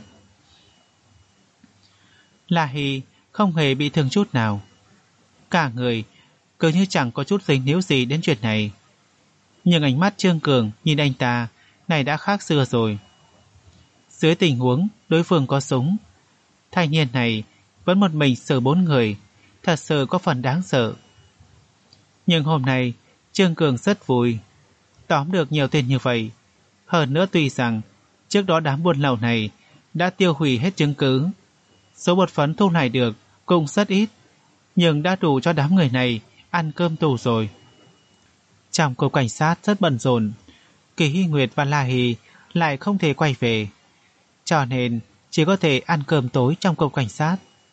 La Hy không hề bị thương chút nào. Cả người cứ như chẳng có chút dính níu gì đến chuyện này. Nhưng ánh mắt Trương Cường nhìn anh ta này đã khác xưa rồi. Dưới tình huống đối phương có súng, thanh niên này vẫn một mình xử bốn người, thật sự có phần đáng sợ. Nhưng hôm nay Trương Cường rất vui, tóm được nhiều tên như vậy. Hơn nữa tuy rằng trước đó đám buôn lậu này đã tiêu hủy hết chứng cứ, số bột phấn thu này được cũng rất ít, nhưng đã đủ cho đám người này ăn cơm tù rồi. Trong cục cảnh sát rất bận rộn, Kỳ Hy Nguyệt và La Hì lại không thể quay về, cho nên chỉ có thể ăn cơm tối trong cục cảnh sát.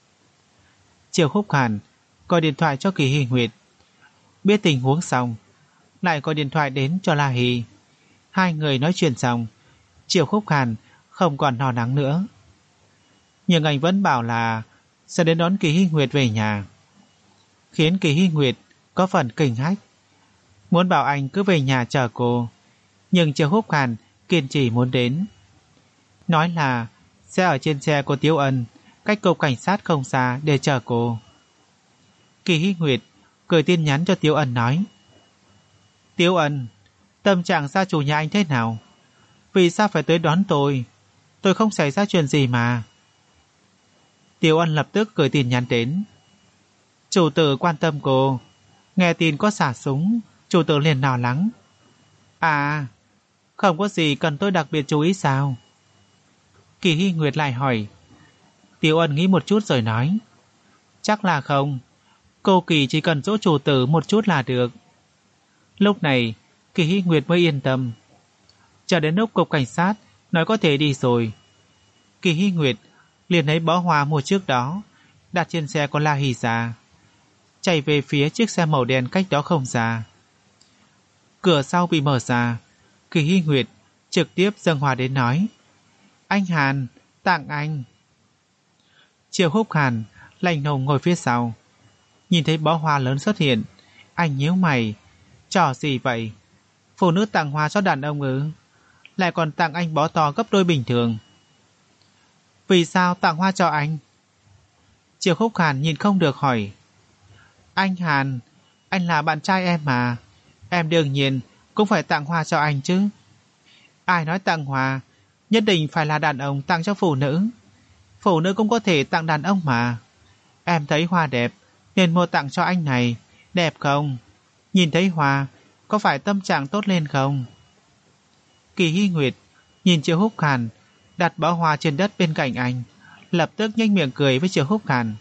Triệu Khúc Hàn gọi điện thoại cho Kỳ Hy Nguyệt, biết tình huống xong lại gọi điện thoại đến cho La Hì. Hai người nói chuyện xong, Triệu Khúc Hàn không còn lo lắng nữa, nhưng anh vẫn bảo là sẽ đến đón Kỳ Hy Nguyệt về nhà, khiến Kỳ Hy Nguyệt có phần kinh hách, muốn bảo anh cứ về nhà chờ cô. Nhưng Triệu Khúc Hàn kiên trì muốn đến, nói là sẽ ở trên xe của Tiếu Ân, cách cục cảnh sát không xa để chờ cô. Kỳ Hy Nguyệt gửi tin nhắn cho Tiếu Ân nói: Tiếu Ân, tâm trạng gia chủ nhà anh thế nào? Vì sao phải tới đón tôi? Tôi không xảy ra chuyện gì mà. Tiếu Ân lập tức gửi tin nhắn đến: chủ tử quan tâm cô, nghe tin có xả súng, chủ tử liền lo lắng. À, không có gì cần tôi đặc biệt chú ý sao? Kỳ Hy Nguyệt lại hỏi. Tiếu Ân nghĩ một chút rồi nói: chắc là không, cô Kỳ chỉ cần dỗ chủ tử một chút là được. Lúc này Kỳ Hy Nguyệt mới yên tâm. Chờ đến lúc cục cảnh sát nói có thể đi rồi, Kỳ Hy Nguyệt liền lấy bó hoa mua trước đó đặt trên xe của La Hì ra, chạy về phía chiếc xe màu đen cách đó không xa. Cửa sau bị mở ra, Kỳ Hy Nguyệt trực tiếp dâng hoa đến nói: anh Hàn, tặng anh. Triệu Húc Hàn lạnh lùng ngồi phía sau, nhìn thấy bó hoa lớn xuất hiện, anh nhíu mày: trò gì vậy? Phụ nữ tặng hoa cho đàn ông ư? Lại còn tặng anh bó to gấp đôi bình thường. Vì sao tặng hoa cho anh? Triệu Húc Hàn nhìn không được hỏi. Anh Hàn, anh là bạn trai em mà, em đương nhiên cũng phải tặng hoa cho anh chứ. Ai nói tặng hoa nhất định phải là đàn ông tặng cho phụ nữ? Phụ nữ cũng có thể tặng đàn ông mà. Em thấy hoa đẹp nên mua tặng cho anh này, đẹp không? Nhìn thấy hoa có phải tâm trạng tốt lên không? Kỳ Hy Nguyệt nhìn Triệu Húc Hàn đặt bó hoa trên đất bên cạnh anh, lập tức nhếch miệng cười với Triệu Húc Hàn.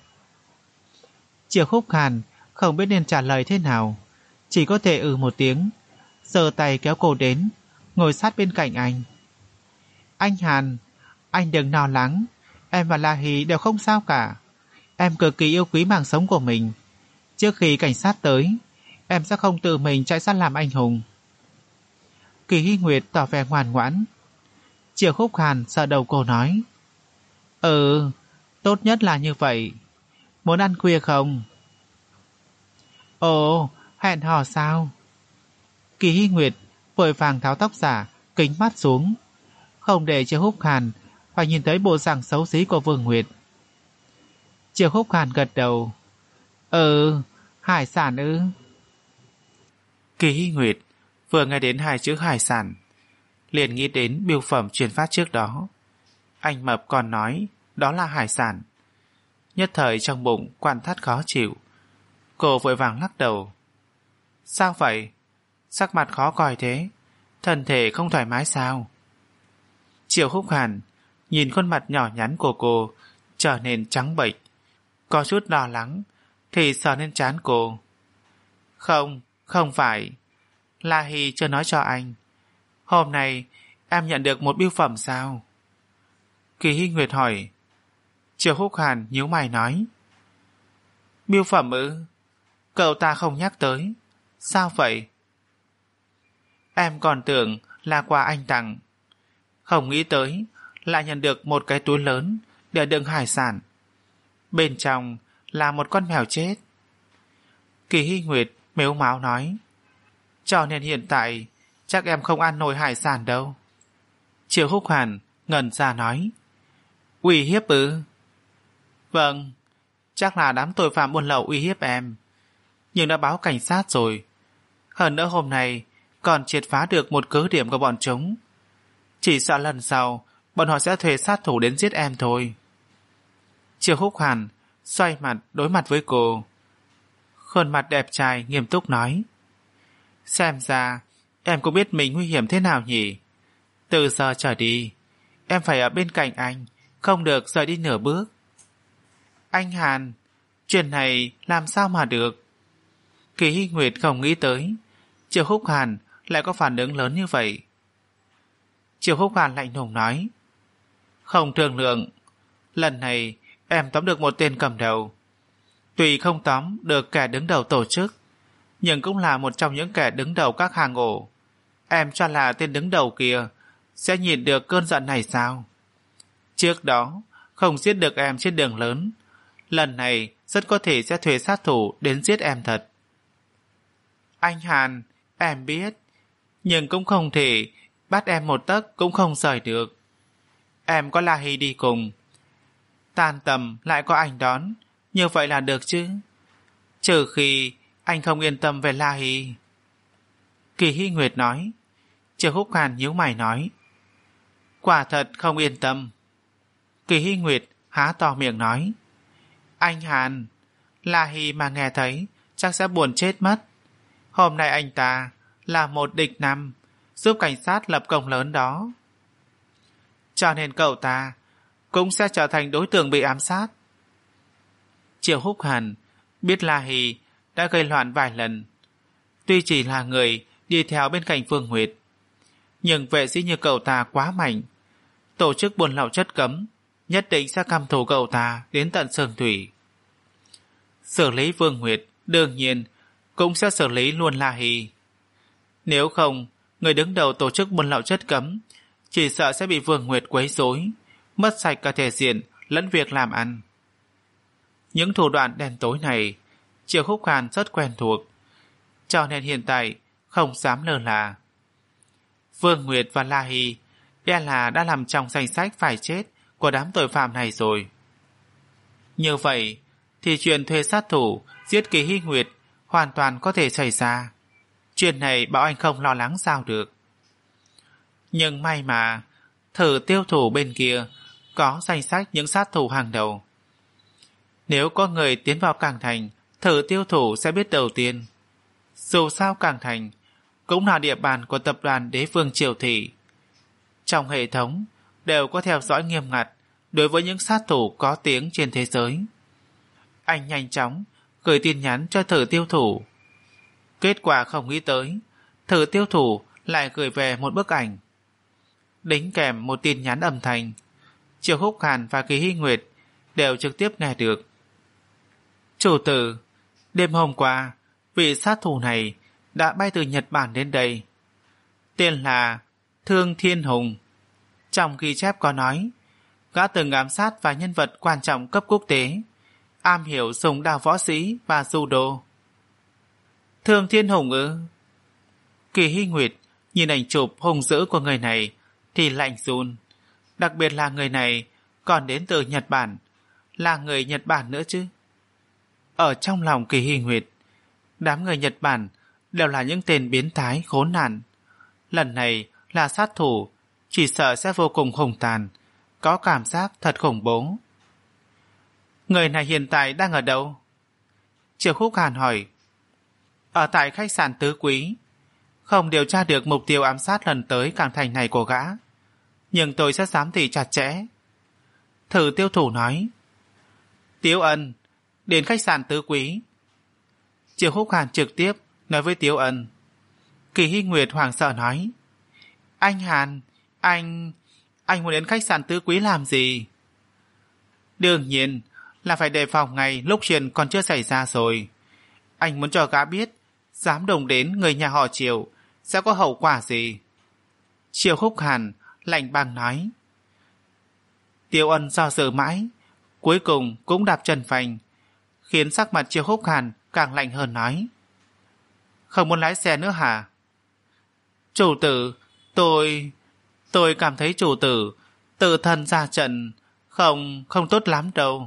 Triệu Húc Hàn không biết nên trả lời thế nào, chỉ có thể ừ một tiếng, giơ tay kéo cô đến, ngồi sát bên cạnh anh. Anh Hàn, anh đừng lo lắng, em và La Hì đều không sao cả. Em cực kỳ yêu quý mạng sống của mình. Trước khi cảnh sát tới, em sẽ không tự mình chạy sát làm anh hùng. Kỳ Hy Nguyệt tỏ vẻ ngoan ngoãn. Triệu Khúc Hàn sợ đầu cô nói: Ừ, tốt nhất là như vậy. Muốn ăn khuya không? Ồ, hẹn hò sao? Kỳ Hy Nguyệt vội vàng tháo tóc giả, kính mắt xuống, không để Triệu Khúc Hàn phải nhìn thấy bộ dạng xấu xí của Vương Nguyệt. Triệu Khúc Hàn gật đầu. Ừ, hải sản ư? Kỳ Hy Nguyệt vừa nghe đến hai chữ hải sản, liền nghĩ đến bưu phẩm truyền phát trước đó. Anh Mập còn nói đó là hải sản. Nhất thời trong bụng quặn thắt khó chịu. Cô vội vàng lắc đầu. Sao vậy? Sắc mặt khó coi thế, thân thể không thoải mái sao? Triệu Khúc Hàn nhìn khuôn mặt nhỏ nhắn của cô trở nên trắng bệch, có chút lo lắng thì sờ lên trán cô. Không, không phải. La Hì chưa nói cho anh. Hôm nay em nhận được một bưu phẩm sao? Kỳ Hy Nguyệt hỏi. Triệu Khúc Hàn nhíu mày nói. Bưu phẩm ư? Cậu ta không nhắc tới. Sao vậy? Em còn tưởng là quà anh tặng, không nghĩ tới lại nhận được một cái túi lớn để đựng hải sản. Bên trong là một con mèo chết. Kỳ Hy Nguyệt mếu máo nói. Cho nên hiện tại chắc em không ăn nổi hải sản đâu. Triệu Húc Hàn ngẩn ra nói. Uy hiếp ư? Vâng, chắc là đám tội phạm buôn lậu uy hiếp em, nhưng đã báo cảnh sát rồi. Hơn nữa hôm nay còn triệt phá được một cứ điểm của bọn chúng. Chỉ sợ lần sau bọn họ sẽ thuê sát thủ đến giết em thôi. Triệu Húc Hàn xoay mặt đối mặt với cô. Khuôn mặt đẹp trai nghiêm túc nói. Xem ra em cũng biết mình nguy hiểm thế nào nhỉ. Từ giờ trở đi em phải ở bên cạnh anh, không được rời đi nửa bước. Anh Hàn, chuyện này làm sao mà được? Kỳ Hy Nguyệt không nghĩ tới Triệu Húc Hàn lại có phản ứng lớn như vậy. Triệu Húc Hàn lạnh lùng nói. Không thương lượng, lần này em tóm được một tên cầm đầu. Tuy không tóm được kẻ đứng đầu tổ chức, nhưng cũng là một trong những kẻ đứng đầu các hàng ổ. Em cho là tên đứng đầu kia sẽ nhìn được cơn giận này sao? Trước đó không giết được em trên đường lớn, lần này rất có thể sẽ thuê sát thủ đến giết em thật. Anh Hàn, em biết, nhưng cũng không thể bắt em một tấc cũng không rời được. Em có La Hy đi cùng, tan tầm lại có anh đón, như vậy là được chứ? Trừ khi anh không yên tâm về La Hy. Kỳ Hy Nguyệt nói. Triệu Húc Hàn nhíu mày nói. Quả thật không yên tâm. Kỳ Hy Nguyệt há to miệng nói. Anh Hàn, La Hy mà nghe thấy chắc sẽ buồn chết mất. Hôm nay anh ta là một địch năm, giúp cảnh sát lập công lớn đó. Cho nên cậu ta cũng sẽ trở thành đối tượng bị ám sát. Triệu Húc Hàn biết La Hy đã gây loạn vài lần. Tuy chỉ là người đi theo bên cạnh Phương Nguyệt, nhưng vệ sĩ như cậu ta quá mạnh. Tổ chức buôn lậu chất cấm nhất định sẽ căm thù cậu ta đến tận xương thủy. Xử lý Phương Nguyệt đương nhiên cũng sẽ xử lý luôn La Hy. Nếu không, người đứng đầu tổ chức buôn lậu chất cấm chỉ sợ sẽ bị Vương Nguyệt quấy rối, mất sạch cả thể diện lẫn việc làm ăn. Những thủ đoạn đen tối này Triệu Húc Hàn rất quen thuộc, cho nên hiện tại không dám lơ là. Vương Nguyệt và La Hy e là đã nằm trong danh sách phải chết của đám tội phạm này rồi. Như vậy thì chuyện thuê sát thủ giết Kỳ Hy Nguyệt hoàn toàn có thể xảy ra. Chuyện này bảo anh không lo lắng sao được. Nhưng may mà Thử Tiêu Thủ bên kia có danh sách những sát thủ hàng đầu. Nếu có người tiến vào Cảng Thành, Thử Tiêu Thủ sẽ biết đầu tiên. Dù sao Cảng Thành cũng là địa bàn của tập đoàn Đế Vương Triều Thị. Trong hệ thống đều có theo dõi nghiêm ngặt đối với những sát thủ có tiếng trên thế giới. Anh nhanh chóng gửi tin nhắn cho Thử Tiêu Thủ. Kết quả không nghĩ tới, Thử Tiêu Thủ lại gửi về một bức ảnh, đính kèm một tin nhắn âm thanh. Triệu Húc Hàn và Kỳ Hy Nguyệt đều trực tiếp nghe được. Chủ tử, đêm hôm qua vị sát thủ này đã bay từ Nhật Bản đến đây. Tên là Thương Thiên Hùng. Trong ghi chép có nói gã từng ám sát vài nhân vật quan trọng cấp quốc tế, am hiểu dùng đao võ sĩ và judo. Thương Thiên Hùng ư? Kỳ Hy Nguyệt nhìn ảnh chụp hùng dữ của người này thì lạnh run. Đặc biệt là người này còn đến từ Nhật Bản, là người Nhật Bản nữa chứ. Ở trong lòng Kỳ Hy Nguyệt, đám người Nhật Bản đều là những tên biến thái khốn nạn. Lần này là sát thủ, chỉ sợ sẽ vô cùng hùng tàn, có cảm giác thật khủng bố. Người này hiện tại đang ở đâu? Triệu Húc Hàn hỏi. Ở tại khách sạn Tứ Quý. Không điều tra được mục tiêu ám sát lần tới Cảng Thành này của gã, nhưng tôi sẽ giám thị chặt chẽ. Thử Tiêu Thủ nói. Tiếu Ân, đến khách sạn Tứ Quý. Triệu Húc Hàn trực tiếp nói với Tiếu Ân. Kỳ Hy Nguyệt hoảng sợ nói. Anh Hàn, anh... anh muốn đến khách sạn Tứ Quý làm gì? Đương nhiên là phải đề phòng ngay lúc chuyện còn chưa xảy ra rồi. Anh muốn cho gã biết dám đồng đến người nhà họ Triệu sẽ có hậu quả gì. Triệu Húc Hàn lạnh băng nói. Tiêu Ân do dự mãi, cuối cùng cũng đạp chân phanh, khiến sắc mặt Triệu Húc Hàn càng lạnh hơn nói. Không muốn lái xe nữa hả? Chủ tử, tôi... Tôi cảm thấy chủ tử tự thân ra trận không, không tốt lắm đâu.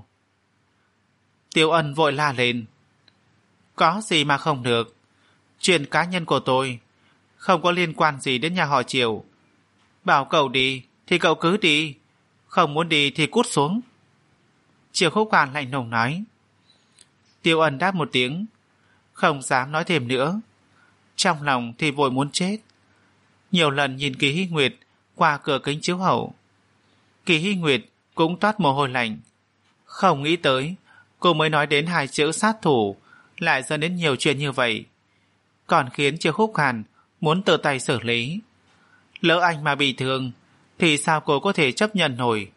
Tiêu Ân vội la lên. Có gì mà không được. Chuyện cá nhân của tôi không có liên quan gì đến nhà họ Triều. Bảo cậu đi thì cậu cứ đi, không muốn đi thì cút xuống. Triều Khúc Hàn lạnh lùng nói. Tiêu Ân đáp một tiếng, không dám nói thêm nữa. Trong lòng thì vội muốn chết. Nhiều lần nhìn Kỳ Hy Nguyệt qua cửa kính chiếu hậu. Kỳ Hy Nguyệt cũng toát mồ hôi lạnh. Không nghĩ tới cô mới nói đến hai chữ sát thủ lại dẫn đến nhiều chuyện như vậy, còn khiến Triều Khúc Hàn muốn tự tay xử lý. Lỡ anh mà bị thương thì sao cô có thể chấp nhận nổi?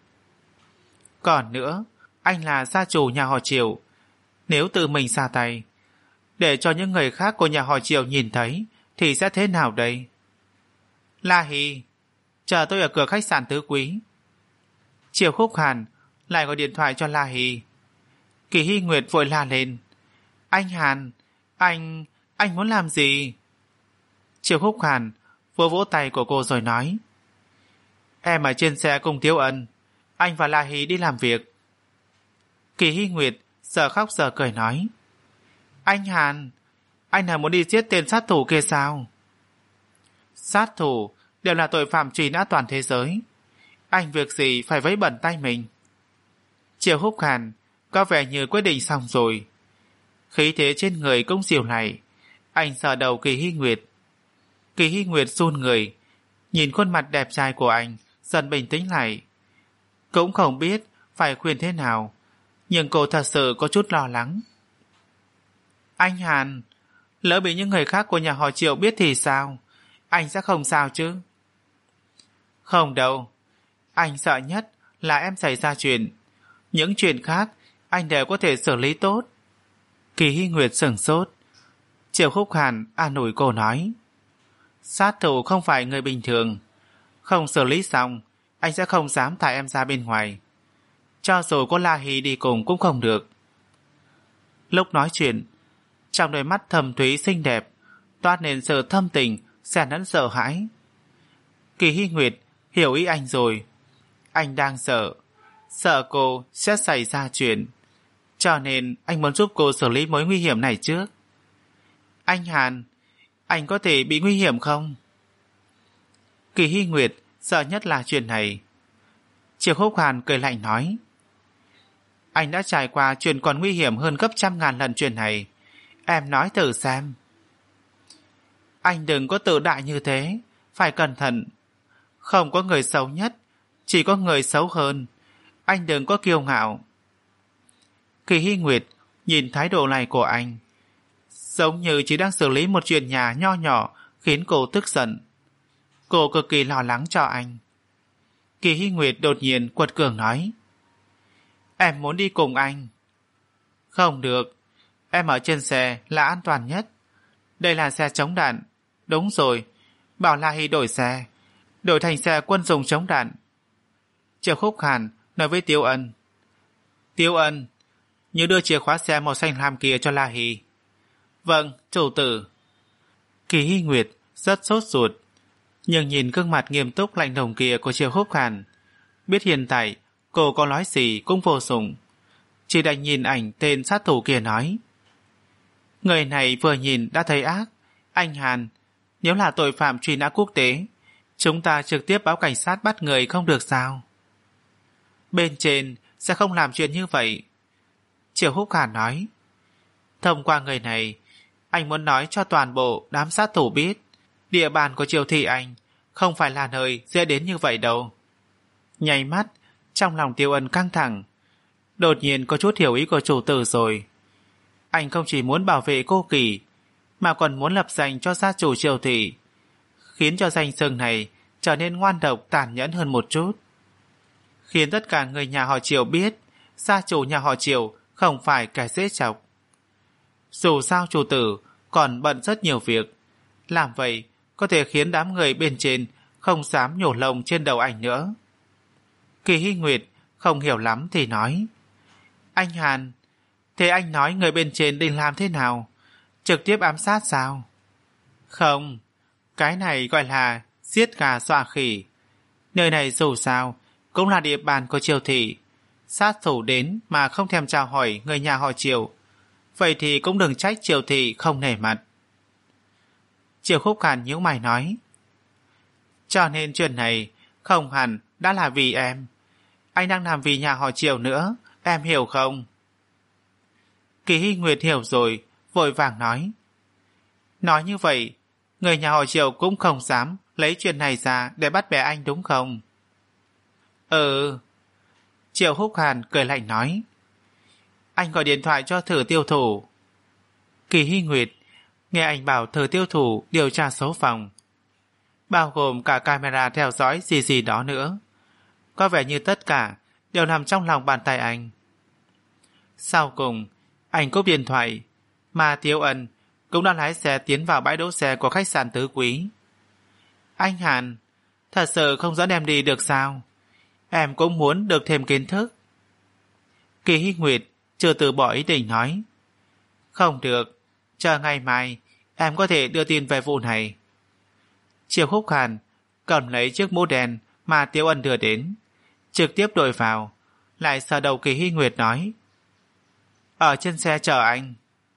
Còn nữa, anh là gia chủ nhà họ Triều, nếu tự mình ra tay để cho những người khác của nhà họ Triều nhìn thấy thì sẽ thế nào đây? La Hì, chờ tôi ở cửa khách sạn Tứ Quý. Triều Khúc Hàn lại gọi điện thoại cho La Hì. Kỳ Hy Nguyệt vội la lên. Anh Hàn, anh, anh muốn làm gì? Triều Khúc Hàn vỗ vỗ tay của cô rồi nói. Em ở trên xe cùng Tiêu Ân, anh và La Hì đi làm việc. Kỳ Hy Nguyệt giờ khóc giờ cười nói. Anh Hàn, anh là muốn đi giết tên sát thủ kia sao? Sát thủ đều là tội phạm truy nã toàn thế giới, anh việc gì phải vấy bẩn tay mình? Triều Khúc Hàn có vẻ như quyết định xong rồi. Khí thế trên người cũng dịu lại. Anh sờ đầu Kỳ Hy Nguyệt. Kỳ Hy Nguyệt run người, nhìn khuôn mặt đẹp trai của anh dần bình tĩnh lại. Cũng không biết phải khuyên thế nào, nhưng cô thật sự có chút lo lắng. Anh Hàn, lỡ bị những người khác của nhà họ Triệu biết thì sao? Anh sẽ không sao chứ? Không đâu, anh sợ nhất là em xảy ra chuyện. Những chuyện khác anh đều có thể xử lý tốt. Kỳ Hy Nguyệt sửng sốt. Triều Khúc Hàn an ủi cô nói. Sát thủ không phải người bình thường, không xử lý xong anh sẽ không dám thả em ra bên ngoài. Cho dù có La Hì đi cùng cũng không được. Lúc nói chuyện, trong đôi mắt thầm thúy xinh đẹp toát lên sự thâm tình xen lẫn sợ hãi. Kỳ Hy Nguyệt hiểu ý anh rồi. Anh đang sợ, sợ cô sẽ xảy ra chuyện, cho nên anh muốn giúp cô xử lý mối nguy hiểm này trước. Anh Hàn, anh có thể bị nguy hiểm không? Kỳ Hy Nguyệt sợ nhất là chuyện này. Triều Khúc Hàn cười lạnh nói. Anh đã trải qua chuyện còn nguy hiểm hơn gấp trăm ngàn lần chuyện này. Em nói thử xem. Anh đừng có tự đại như thế, phải cẩn thận. Không có người xấu nhất, chỉ có người xấu hơn. Anh đừng có kiêu ngạo. Kỳ Hy Nguyệt nhìn thái độ này của anh, giống như chỉ đang xử lý một chuyện nhà nho nhỏ, khiến cô tức giận. Cô cực kỳ lo lắng cho anh. Kỳ Hy Nguyệt đột nhiên quật cường nói. Em muốn đi cùng anh. Không được, em ở trên xe là an toàn nhất. Đây là xe chống đạn. Đúng rồi, bảo La Hì đổi xe, đổi thành xe quân dùng chống đạn. Triều Khúc Hàn nói với Tiêu Ân. Tiêu Ân, nhớ đưa chìa khóa xe màu xanh lam kia cho La Hì. Vâng, chủ tử. Kỳ Hy Nguyệt rất sốt ruột, nhưng nhìn gương mặt nghiêm túc lạnh lùng kia của Triều Khúc Hàn, biết hiện tại cô có nói gì cũng vô dụng, chỉ đành nhìn ảnh tên sát thủ kia nói. Người này vừa nhìn đã thấy ác. Anh Hàn, nếu là tội phạm truy nã quốc tế, chúng ta trực tiếp báo cảnh sát bắt người không được sao? Bên trên sẽ không làm chuyện như vậy. Triều Khúc Hàn nói. Thông qua người này, anh muốn nói cho toàn bộ đám sát thủ biết địa bàn của Triều Thị Anh không phải là nơi dễ đến như vậy đâu. Nháy mắt, trong lòng Tiêu Ân căng thẳng. Đột nhiên có chút hiểu ý của chủ tử rồi. Anh không chỉ muốn bảo vệ cô Kỳ, mà còn muốn lập danh cho gia chủ Triều Thị, khiến cho danh xưng này trở nên ngoan độc tàn nhẫn hơn một chút, khiến tất cả người nhà họ Triều biết gia chủ nhà họ Triều không phải kẻ dễ chọc. Dù sao chủ tử còn bận rất nhiều việc, làm vậy có thể khiến đám người bên trên không dám nhổ lông trên đầu anh nữa. Kỳ Hy Nguyệt không hiểu lắm thì nói. Anh Hàn, thế anh nói người bên trên định làm thế nào? Trực tiếp ám sát sao? Không, Cái này gọi là giết gà dọa khỉ. Nơi này dù sao cũng là địa bàn của Triều thị. Sát thủ đến mà không thèm chào hỏi người nhà họ Triều, vậy thì cũng đừng trách Triều thị không nể mặt. Triều Khúc Hàn nhíu mày nói, cho nên chuyện này không hẳn đã là vì em. Anh đang làm vì nhà họ Triều nữa, em hiểu không? Kỳ Hy Nguyệt hiểu rồi, vội vàng nói, nói như vậy người nhà họ Triều cũng không dám lấy chuyện này ra để bắt bẻ anh đúng không? Ừ. Triệu Húc Hàn cười lạnh nói, anh gọi điện thoại cho Thử Tiêu Thủ. Kỳ Hy Nguyệt nghe anh bảo Thử Tiêu Thủ điều tra số phòng, bao gồm cả camera theo dõi gì gì đó nữa. Có vẻ như tất cả đều nằm trong lòng bàn tay anh. Sau cùng anh cúp điện thoại, mà Tiêu Ân cũng đã lái xe tiến vào bãi đỗ xe của khách sạn Tứ Quý. Anh Hàn, thật sự không dẫn em đi được sao? Em cũng muốn được thêm kiến thức. Kỳ Hy Nguyệt chưa từ bỏ ý định nói, không được, chờ ngày mai em có thể đưa tin về vụ này. Triệu Khúc Hàn cầm lấy chiếc mũ đen mà Tiêu Ân đưa đến, trực tiếp đội vào, lại sờ đầu Kỳ Hy Nguyệt nói, ở trên xe chờ anh.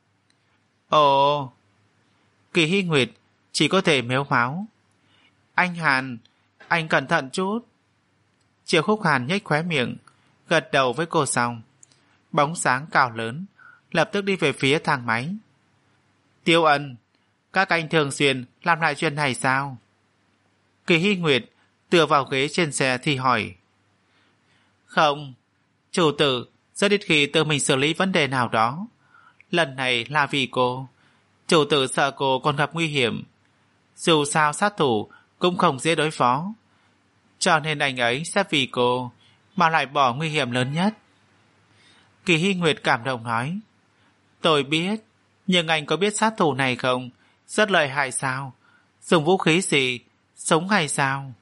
Ồ. Kỳ Hy Nguyệt chỉ có thể mếu máu. Anh Hàn, anh cẩn thận chút. Triệu Khúc Hàn nhếch khóe miệng, gật đầu với cô xong. Bóng sáng cao lớn lập tức đi về phía thang máy. Tiêu Ân, các anh thường xuyên làm lại chuyện này sao? Kỳ Hy Nguyệt tựa vào ghế trên xe thì hỏi. Không, chủ tử rất ít khi tự mình xử lý vấn đề nào đó. Lần này là vì cô. Chủ tử sợ cô còn gặp nguy hiểm. Dù sao sát thủ cũng không dễ đối phó, cho nên anh ấy sẽ vì cô mà lại bỏ nguy hiểm lớn nhất. Kỳ Hy Nguyệt cảm động nói, tôi biết, nhưng anh có biết sát thủ này không? Rất lợi hại sao? Dùng vũ khí gì? Súng hay sao?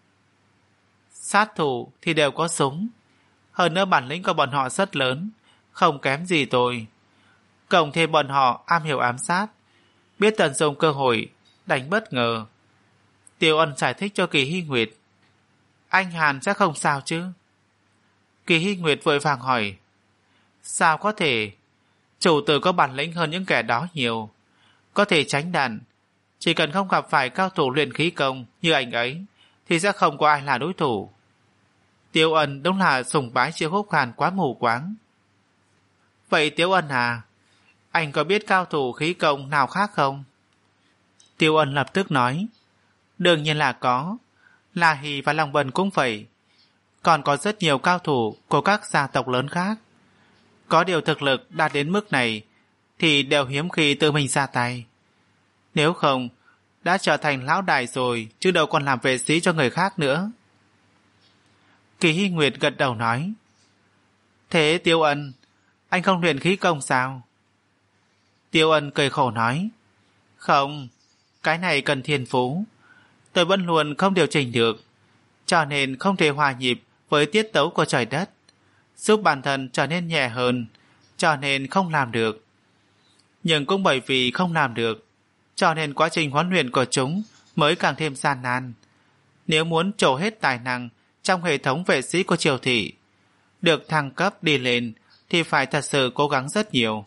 Sát thủ thì đều có súng. Hơn nữa bản lĩnh của bọn họ rất lớn, không kém gì tôi. Cộng thêm bọn họ am hiểu ám sát, biết tận dụng cơ hội đánh bất ngờ. Tiêu Ân giải thích cho Kỳ Hy Nguyệt. Anh Hàn sẽ không sao chứ? Kỳ Hy Nguyệt vội vàng hỏi. Sao có thể? Chủ tử có bản lĩnh hơn những kẻ đó nhiều, có thể tránh đạn. Chỉ cần không gặp phải cao thủ luyện khí công như anh ấy thì sẽ không có ai là đối thủ. Tiêu Ân đúng là sùng bái Triệu Khúc Hàn quá mù quáng. Vậy Tiêu Ân à, anh có biết cao thủ khí công nào khác không? Tiêu Ân lập tức nói. Đương nhiên là có. La Hì và Long Bân cũng vậy. Còn có rất nhiều cao thủ của các gia tộc lớn khác. Có điều thực lực đạt đến mức này thì đều hiếm khi tự mình ra tay. Nếu không, đã trở thành lão đại rồi, chứ đâu còn làm vệ sĩ cho người khác nữa. Kỳ Hy Nguyệt gật đầu nói. Thế Tiêu Ân, anh không luyện khí công sao? Tiêu Ân cười khổ nói. Không, cái này cần thiên phú. Tôi vẫn luôn không điều chỉnh được, cho nên không thể hòa nhịp với tiết tấu của trời đất, giúp bản thân trở nên nhẹ hơn, cho nên không làm được. Nhưng cũng bởi vì không làm được, cho nên quá trình huấn luyện của chúng mới càng thêm gian nan. Nếu muốn trổ hết tài năng trong hệ thống vệ sĩ của Triều thị, được thăng cấp đi lên thì phải thật sự cố gắng rất nhiều.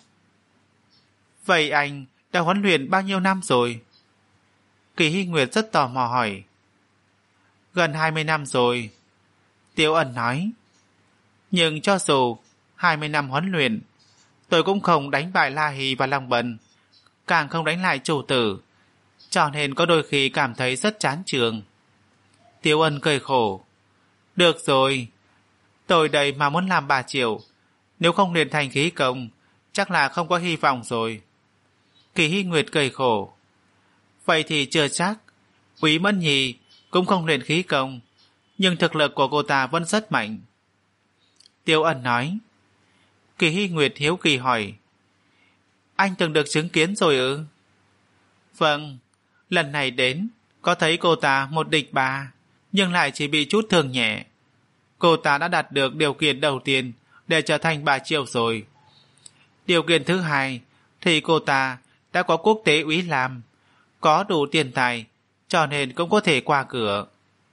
Vậy anh đã huấn luyện bao nhiêu năm rồi? Kỳ Hy Nguyệt rất tò mò hỏi. Gần hai mươi năm rồi, Tiêu Ân nói. Nhưng cho dù hai mươi năm huấn luyện, tôi cũng không đánh bại La Hì và Long Bân, càng không đánh lại chủ tử, cho nên có đôi khi cảm thấy rất chán chường. Tiêu Ân cười khổ. Được rồi, tôi đây mà muốn làm bà Triệu, nếu không luyện thành khí công, chắc là không có hy vọng rồi. Kỳ Hy Nguyệt cười khổ. Vậy thì chưa chắc. Quý Mẫn Nhi cũng không luyện khí công, nhưng thực lực của cô ta vẫn rất mạnh. Tiêu Ân nói. Kỳ Hy Nguyệt hiếu kỳ hỏi. Anh từng được chứng kiến rồi ư? Vâng, lần này đến có thấy cô ta một địch ba, nhưng lại chỉ bị chút thương nhẹ. Cô ta đã đạt được điều kiện đầu tiên để trở thành bà Triệu rồi. Điều kiện thứ hai thì cô ta đã có quốc tế úy làm, có đủ tiền tài cho nên cũng có thể qua cửa.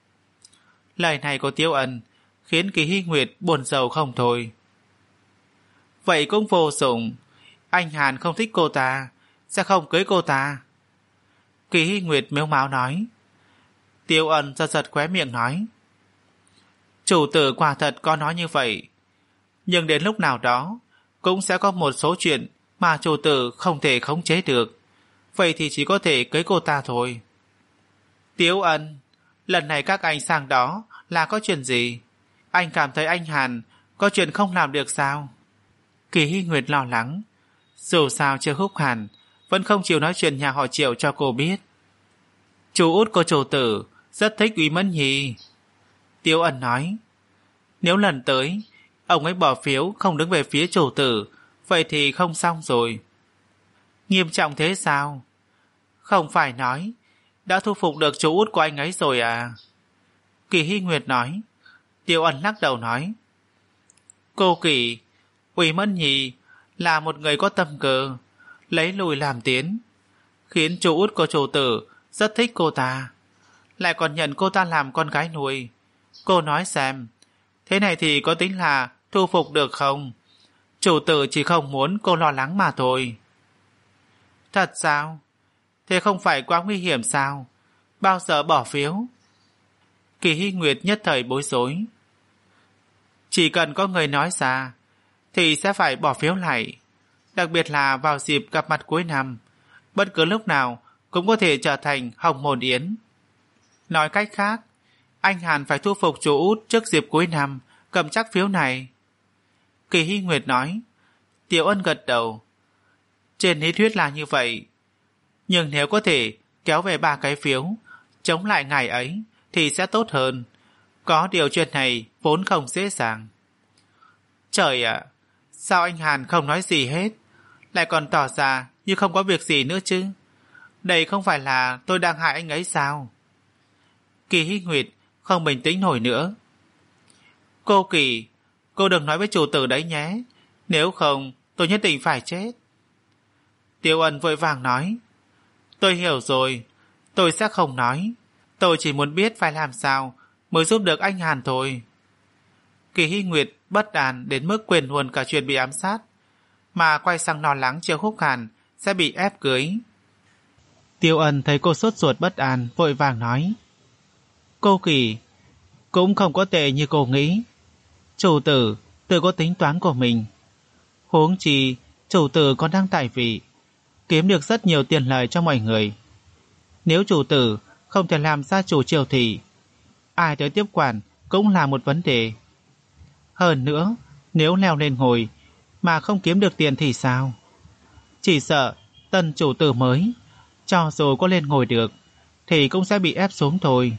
Lời này của Tiêu Ân khiến Kỳ Hy Nguyệt buồn rầu không thôi. Vậy cũng vô dụng, anh Hàn không thích cô ta, sẽ không cưới cô ta. Kỳ Hy Nguyệt mếu máo nói. Tiêu Ân giật giật khóe miệng nói. Chủ tử quả thật có nói như vậy, nhưng đến lúc nào đó cũng sẽ có một số chuyện mà chủ tử không thể khống chế được, vậy thì chỉ có thể cưới cô ta thôi. Tiêu Ân, lần này các anh sang đó là có chuyện gì? Anh cảm thấy anh Hàn có chuyện không làm được sao? Kỳ Hy Nguyệt lo lắng. Dù sao Triệu Húc Hàn vẫn không chịu nói chuyện nhà họ Triệu cho cô biết. Chú út của chủ tử rất thích Úy Mẫn Nhi. Tiêu Ân nói. Nếu lần tới ông ấy bỏ phiếu không đứng về phía chủ tử, vậy thì không xong rồi. Nghiêm trọng thế sao? Không phải nói đã thu phục được chú út của anh ấy rồi à? Kỳ Hy Nguyệt nói. Tiêu Ân lắc đầu nói. Cô Kỳ, Úy Mẫn Nhi là một người có tâm cơ, lấy lùi làm tiến, khiến chú út của chủ tử rất thích cô ta, lại còn nhận cô ta làm con gái nuôi. Cô nói xem, thế này thì có tính là thu phục được không? Chủ tử chỉ không muốn cô lo lắng mà thôi. Thật sao? Thế không phải quá nguy hiểm sao? Bao giờ bỏ phiếu? Kỳ Hy Nguyệt nhất thời bối rối. Chỉ cần có người nói ra thì sẽ phải bỏ phiếu lại, đặc biệt là vào dịp gặp mặt cuối năm, bất cứ lúc nào cũng có thể trở thành hồng môn yến. Nói cách khác, anh Hàn phải thu phục chú út trước dịp cuối năm, cầm chắc phiếu này. Kỳ Hy Nguyệt nói. Tiểu Ân gật đầu. Trên lý thuyết là như vậy, nhưng nếu có thể kéo về ba cái phiếu chống lại ngày ấy thì sẽ tốt hơn. Có điều chuyện này vốn không dễ dàng. Trời ạ, sao anh Hàn không nói gì hết, lại còn tỏ ra như không có việc gì nữa chứ? Đây không phải là tôi đang hại anh ấy sao? Kỳ Hy Nguyệt không bình tĩnh nổi nữa. Cô Kỳ, cô đừng nói với chủ tử đấy nhé, nếu không tôi nhất định phải chết. Tiêu Ân vội vàng nói. Tôi hiểu rồi, tôi sẽ không nói. Tôi chỉ muốn biết phải làm sao mới giúp được anh Hàn thôi. Kỳ Hy Nguyệt bất an đến mức quên luôn cả chuyện bị ám sát, mà quay sang lo lắng Triệu Húc Hàn sẽ bị ép cưới. Tiêu Ân thấy cô sốt ruột bất an, vội vàng nói. Cô Kỳ, cũng không có tệ như cô nghĩ. Chủ tử tự có tính toán của mình. Huống chi chủ tử còn đang tại vị, kiếm được rất nhiều tiền lời cho mọi người. Nếu chủ tử không thể làm gia chủ triều thì ai tới tiếp quản cũng là một vấn đề. Hơn nữa, nếu leo lên ngồi mà không kiếm được tiền thì sao? Chỉ sợ tân chủ tử mới, cho dù có lên ngồi được, thì cũng sẽ bị ép xuống thôi.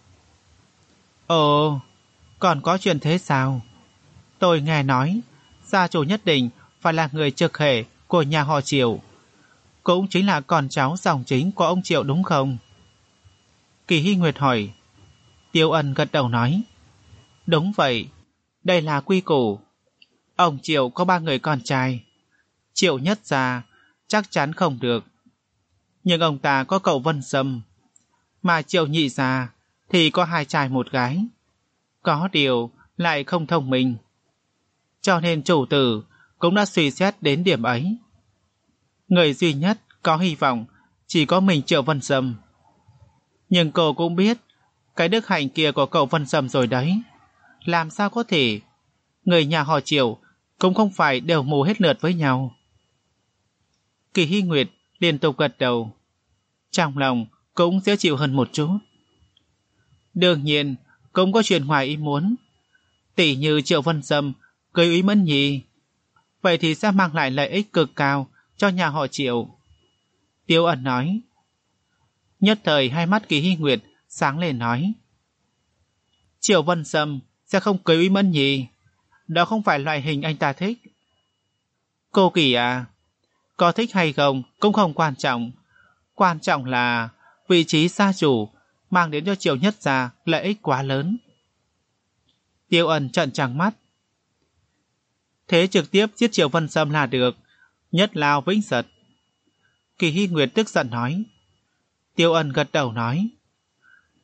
Ồ, còn có chuyện thế sao? Tôi nghe nói gia chủ nhất định phải là người trực hệ của nhà họ Triệu, cũng chính là con cháu dòng chính của ông Triệu đúng không? Kỳ Hy Nguyệt hỏi. Tiêu Ân gật đầu nói. Đúng vậy, đây là quy củ. Ông Triệu có ba người con trai, Triệu nhất gia chắc chắn không được, nhưng ông ta có cậu Vân Sâm, mà Triệu nhị gia thì có hai trai một gái, có điều lại không thông minh, cho nên chủ tử cũng đã suy xét đến điểm ấy. Người duy nhất có hy vọng chỉ có mình Triệu Vân Sâm. Nhưng cô cũng biết cái đức hạnh kia của cậu Vân Sâm rồi đấy, làm sao có thể. Người nhà họ Triệu cũng không phải đều mù hết lượt với nhau. Kỳ Hy Nguyệt liên tục gật đầu, trong lòng cũng dễ chịu hơn một chút. Đương nhiên cũng có chuyện ngoài ý muốn, tỷ như Triệu Vân Sâm cưới Úy Mẫn Nhi, vậy thì sẽ mang lại lợi ích cực cao cho nhà họ Triệu. Tiêu Ân nói. Nhất thời hai mắt Kỳ Hy Nguyệt sáng lên nói. Triệu Vân Sâm sẽ không cưới Úy Mẫn Nhi, đó không phải loại hình anh ta thích. Cô Kỳ à, có thích hay không cũng không quan trọng, quan trọng là vị trí gia chủ mang đến cho Triệu nhất gia lợi ích quá lớn. Tiêu Ân trợn trắng mắt. Thế trực tiếp giết Triệu Vân Sâm là được, nhất lao vĩnh giật. Kỳ Hy Nguyệt tức giận nói. Tiêu Ân gật đầu nói.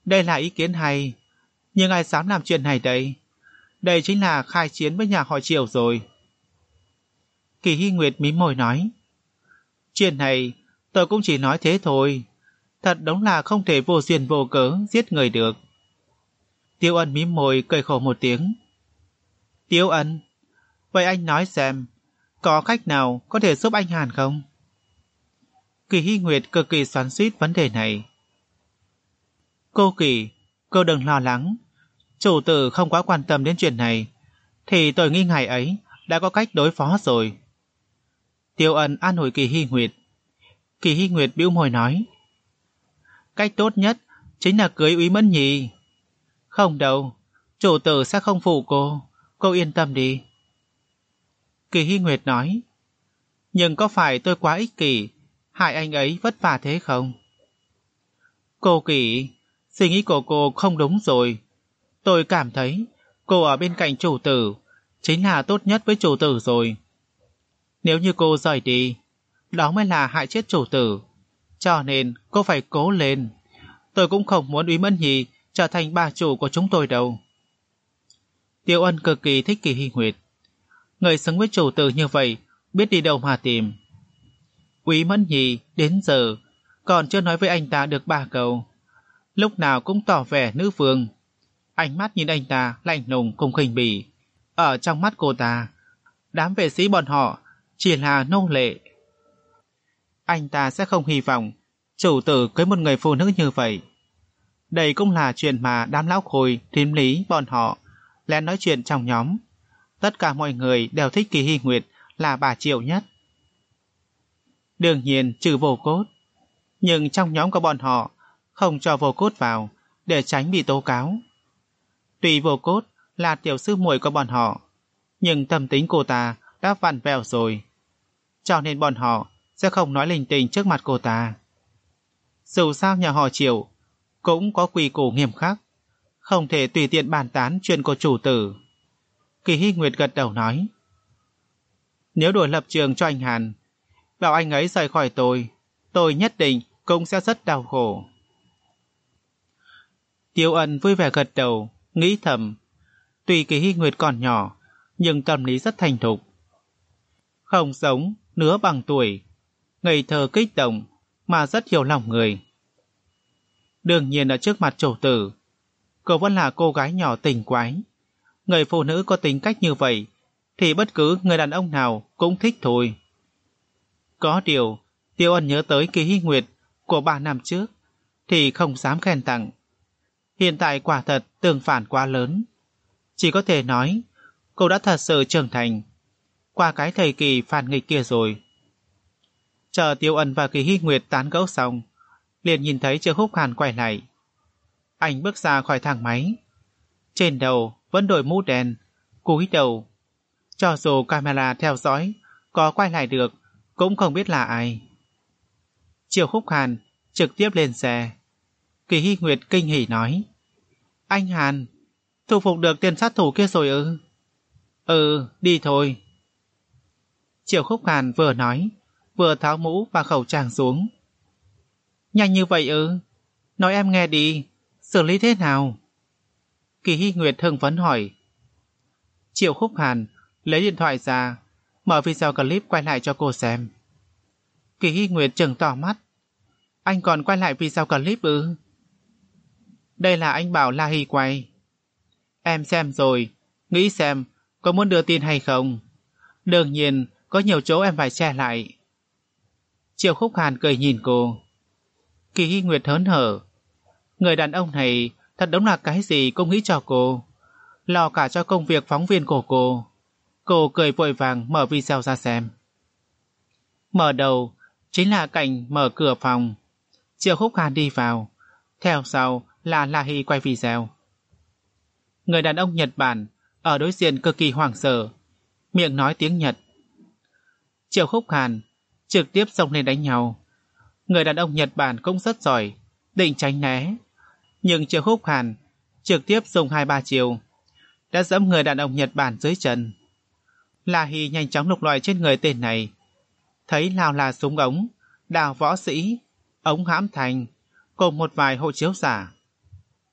Đây là ý kiến hay, nhưng ai dám làm chuyện này đây? Đây chính là khai chiến với nhà họ Triệu rồi. Kỳ Hy Nguyệt mím môi nói. Chuyện này tôi cũng chỉ nói thế thôi. Thật đúng là không thể vô duyên vô cớ giết người được. Tiêu Ân mím môi cười khổ một tiếng. Tiêu Ân, vậy anh nói xem, có cách nào có thể giúp anh Hàn không? Kỳ Hy Nguyệt cực kỳ xoắn xuýt vấn đề này. Cô Kỳ, cô đừng lo lắng. Chủ tử không quá quan tâm đến chuyện này, thì tôi nghĩ ngày ấy đã có cách đối phó rồi. Tiêu Ân an ủi Kỳ Hy Nguyệt. Kỳ Hy Nguyệt bĩu môi nói. Cách tốt nhất chính là cưới Úy Mẫn Nhi. Không đâu, chủ tử sẽ không phụ cô, cô yên tâm đi. Kỳ Hy Nguyệt nói. Nhưng có phải tôi quá ích kỷ, hại anh ấy vất vả thế không? Cô Kỳ, suy nghĩ của cô không đúng rồi. Tôi cảm thấy cô ở bên cạnh chủ tử chính là tốt nhất với chủ tử rồi. Nếu như cô rời đi, đó mới là hại chết chủ tử. Cho nên cô phải cố lên. Tôi cũng không muốn Úy Mẫn Nhi trở thành bà chủ của chúng tôi đâu. Tiêu Ân cực kỳ thích Kỳ Hy Nguyệt. Người xứng với chủ tử như vậy, biết đi đâu mà tìm. Úy Mẫn Nhi đến giờ còn chưa nói với anh ta được ba câu. Lúc nào cũng tỏ vẻ nữ vương. Ánh mắt nhìn anh ta lạnh lùng cùng khinh bỉ. Ở trong mắt cô ta, đám vệ sĩ bọn họ chỉ là nô lệ. Anh ta sẽ không hy vọng chủ tử cưới một người phụ nữ như vậy. Đây cũng là chuyện mà đám lão khôi, thím lý bọn họ lén nói chuyện trong nhóm. Tất cả mọi người đều thích Kỳ Hy Nguyệt là bà Triệu nhất. Đương nhiên trừ Vô Cốt. Nhưng trong nhóm của bọn họ không cho Vô Cốt vào để tránh bị tố cáo. Tuy Vô Cốt là tiểu sư muội của bọn họ, nhưng tâm tính cô ta đã vặn vẹo rồi. Cho nên bọn họ sẽ không nói linh tinh trước mặt cô ta. Dù sao nhà họ Triệu cũng có quy củ nghiêm khắc, không thể tùy tiện bàn tán chuyện của chủ tử. Kỳ Hy Nguyệt gật đầu nói. Nếu đổi lập trường cho anh Hàn, bảo anh ấy rời khỏi tôi, tôi nhất định cũng sẽ rất đau khổ. Tiêu Ân vui vẻ gật đầu, nghĩ thầm. Tuy Kỳ Hy Nguyệt còn nhỏ, nhưng tâm lý rất thành thục. Không giống, nửa bằng tuổi, ngây thơ kích động, mà rất hiểu lòng người. Đương nhiên ở trước mặt chủ tử, cô vẫn là cô gái nhỏ tình quái. Người phụ nữ có tính cách như vậy, thì bất cứ người đàn ông nào cũng thích thôi. Có điều, Tiêu Ân nhớ tới Kỳ Hy Nguyệt của ba năm trước, thì không dám khen tặng. Hiện tại quả thật tương phản quá lớn. Chỉ có thể nói, cô đã thật sự trưởng thành, qua cái thời kỳ phản nghịch kia rồi. Chờ Tiêu Ân và Kỳ Hy Nguyệt tán gẫu xong, liền nhìn thấy Triệu Húc Hàn quay lại. Anh bước ra khỏi thang máy. Trên đầu vẫn đội mũ đen, cúi đầu. Cho dù camera theo dõi có quay lại được, cũng không biết là ai. Triệu Húc Hàn trực tiếp lên xe. Kỳ Hy Nguyệt kinh hỉ nói. Anh Hàn, thu phục được tên sát thủ kia rồi ư? Ừ, đi thôi. Triệu Húc Hàn vừa nói, vừa tháo mũ và khẩu trang xuống. Nhanh như vậy ư? Nói em nghe đi, xử lý thế nào? Kỳ Hy Nguyệt hưng phấn hỏi. Triệu Húc Hàn lấy điện thoại ra, mở video clip quay lại cho cô xem. Kỳ Hy Nguyệt trừng tỏ mắt. Anh còn quay lại video clip ư? Đây là anh bảo La Hy quay. Em xem rồi, nghĩ xem có muốn đưa tin hay không. Đương nhiên có nhiều chỗ em phải che lại. Triệu Húc Hàn cười nhìn cô. Kỳ Hy Nguyệt hớn hở. Người đàn ông này thật đúng là cái gì cũng nghĩ cho cô, lo cả cho công việc phóng viên của cô. Cô cười vội vàng mở video ra xem. Mở đầu chính là cảnh mở cửa phòng. Triệu Húc Hàn đi vào, theo sau là La Hy quay video. Người đàn ông Nhật Bản ở đối diện cực kỳ hoảng sợ, miệng nói tiếng Nhật. Triệu Húc Hàn trực tiếp xông lên đánh nhau. Người đàn ông Nhật Bản cũng rất giỏi, định tránh né, nhưng Triệu Húc Hàn trực tiếp dùng hai ba chiều đã giẫm người đàn ông Nhật Bản dưới chân. La Hy nhanh chóng lục lọi trên người tên này, thấy nào là súng ống, đào võ sĩ, ống hãm thành, cùng một vài hộ chiếu giả.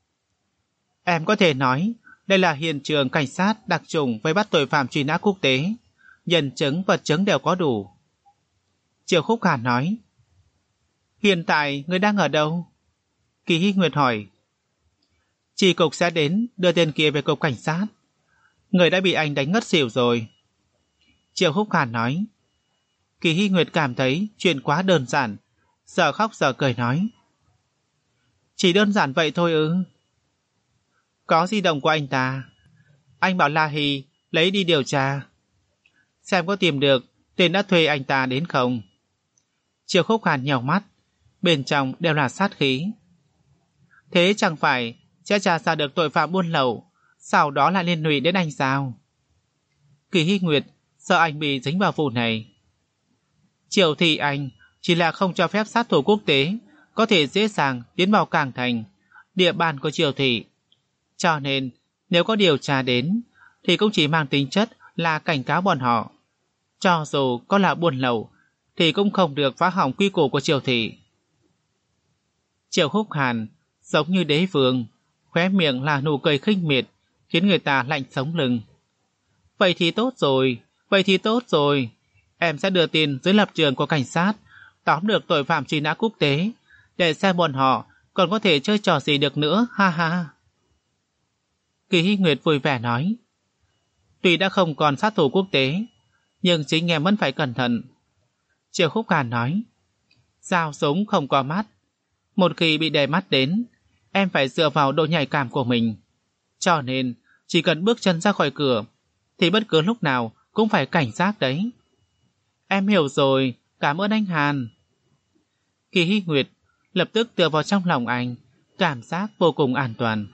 Em có thể nói đây là hiện trường cảnh sát đặc trùng vây bắt tội phạm truy nã quốc tế. Nhân chứng vật chứng đều có đủ. Triệu Khúc Hàn nói. Hiện tại người đang ở đâu? Kỳ Hy Nguyệt hỏi. Chi cục sẽ đến đưa tên kia về cục cảnh sát. Người đã bị anh đánh ngất xỉu rồi. Triệu Khúc Hàn nói. Kỳ Hy Nguyệt cảm thấy chuyện quá đơn giản, giờ khóc giờ cười nói. Chỉ đơn giản vậy thôi ư? Có di động của anh ta. Anh bảo La Hy lấy đi điều tra. Xem có tìm được tên đã thuê anh ta đến không. Triệu Khúc Hàn nhèo mắt, bên trong đều là sát khí. Thế chẳng phải sẽ tra ra được tội phạm buôn lậu, sau đó lại liên lụy đến anh sao? Kỳ Hy Nguyệt sợ anh bị dính vào vụ này. Triệu Thị Anh chỉ là không cho phép sát thủ quốc tế có thể dễ dàng tiến vào Cảng Thành, địa bàn của Triệu Thị. Cho nên nếu có điều tra đến thì cũng chỉ mang tính chất là cảnh cáo bọn họ. Cho dù có là buôn lậu thì cũng không được phá hỏng quy củ của Triệu Thị. Triệu Khúc Hàn giống như đế vương, khóe miệng là nụ cười khinh miệt, khiến người ta lạnh sống lưng. Vậy thì tốt rồi, vậy thì tốt rồi. Em sẽ đưa tin dưới lập trường của cảnh sát, tóm được tội phạm truy nã quốc tế, để xem bọn họ còn có thể chơi trò gì được nữa, ha ha. Kỳ Hy Nguyệt vui vẻ nói. Tuy đã không còn sát thủ quốc tế, nhưng chính em vẫn phải cẩn thận. Triệu Khúc Hàn nói. Dao súng không có mắt. Một khi bị đè mắt đến, em phải dựa vào độ nhạy cảm của mình. Cho nên, chỉ cần bước chân ra khỏi cửa, thì bất cứ lúc nào cũng phải cảnh giác đấy. Em hiểu rồi, cảm ơn anh Hàn. Kỳ Hy Nguyệt lập tức tựa vào trong lòng anh, cảm giác vô cùng an toàn.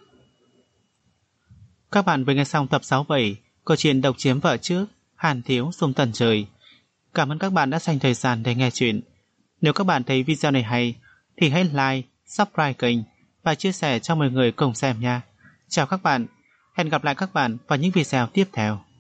Các bạn vừa nghe xong tập sáu mươi bảy câu chuyện Độc Chiếm Vợ Trước, Hàn Thiếu Sung Tần Trời. Cảm ơn các bạn đã dành thời gian để nghe chuyện. Nếu các bạn thấy video này hay thì hãy like, subscribe kênh và chia sẻ cho mọi người cùng xem nha. Chào các bạn, hẹn gặp lại các bạn vào những video tiếp theo.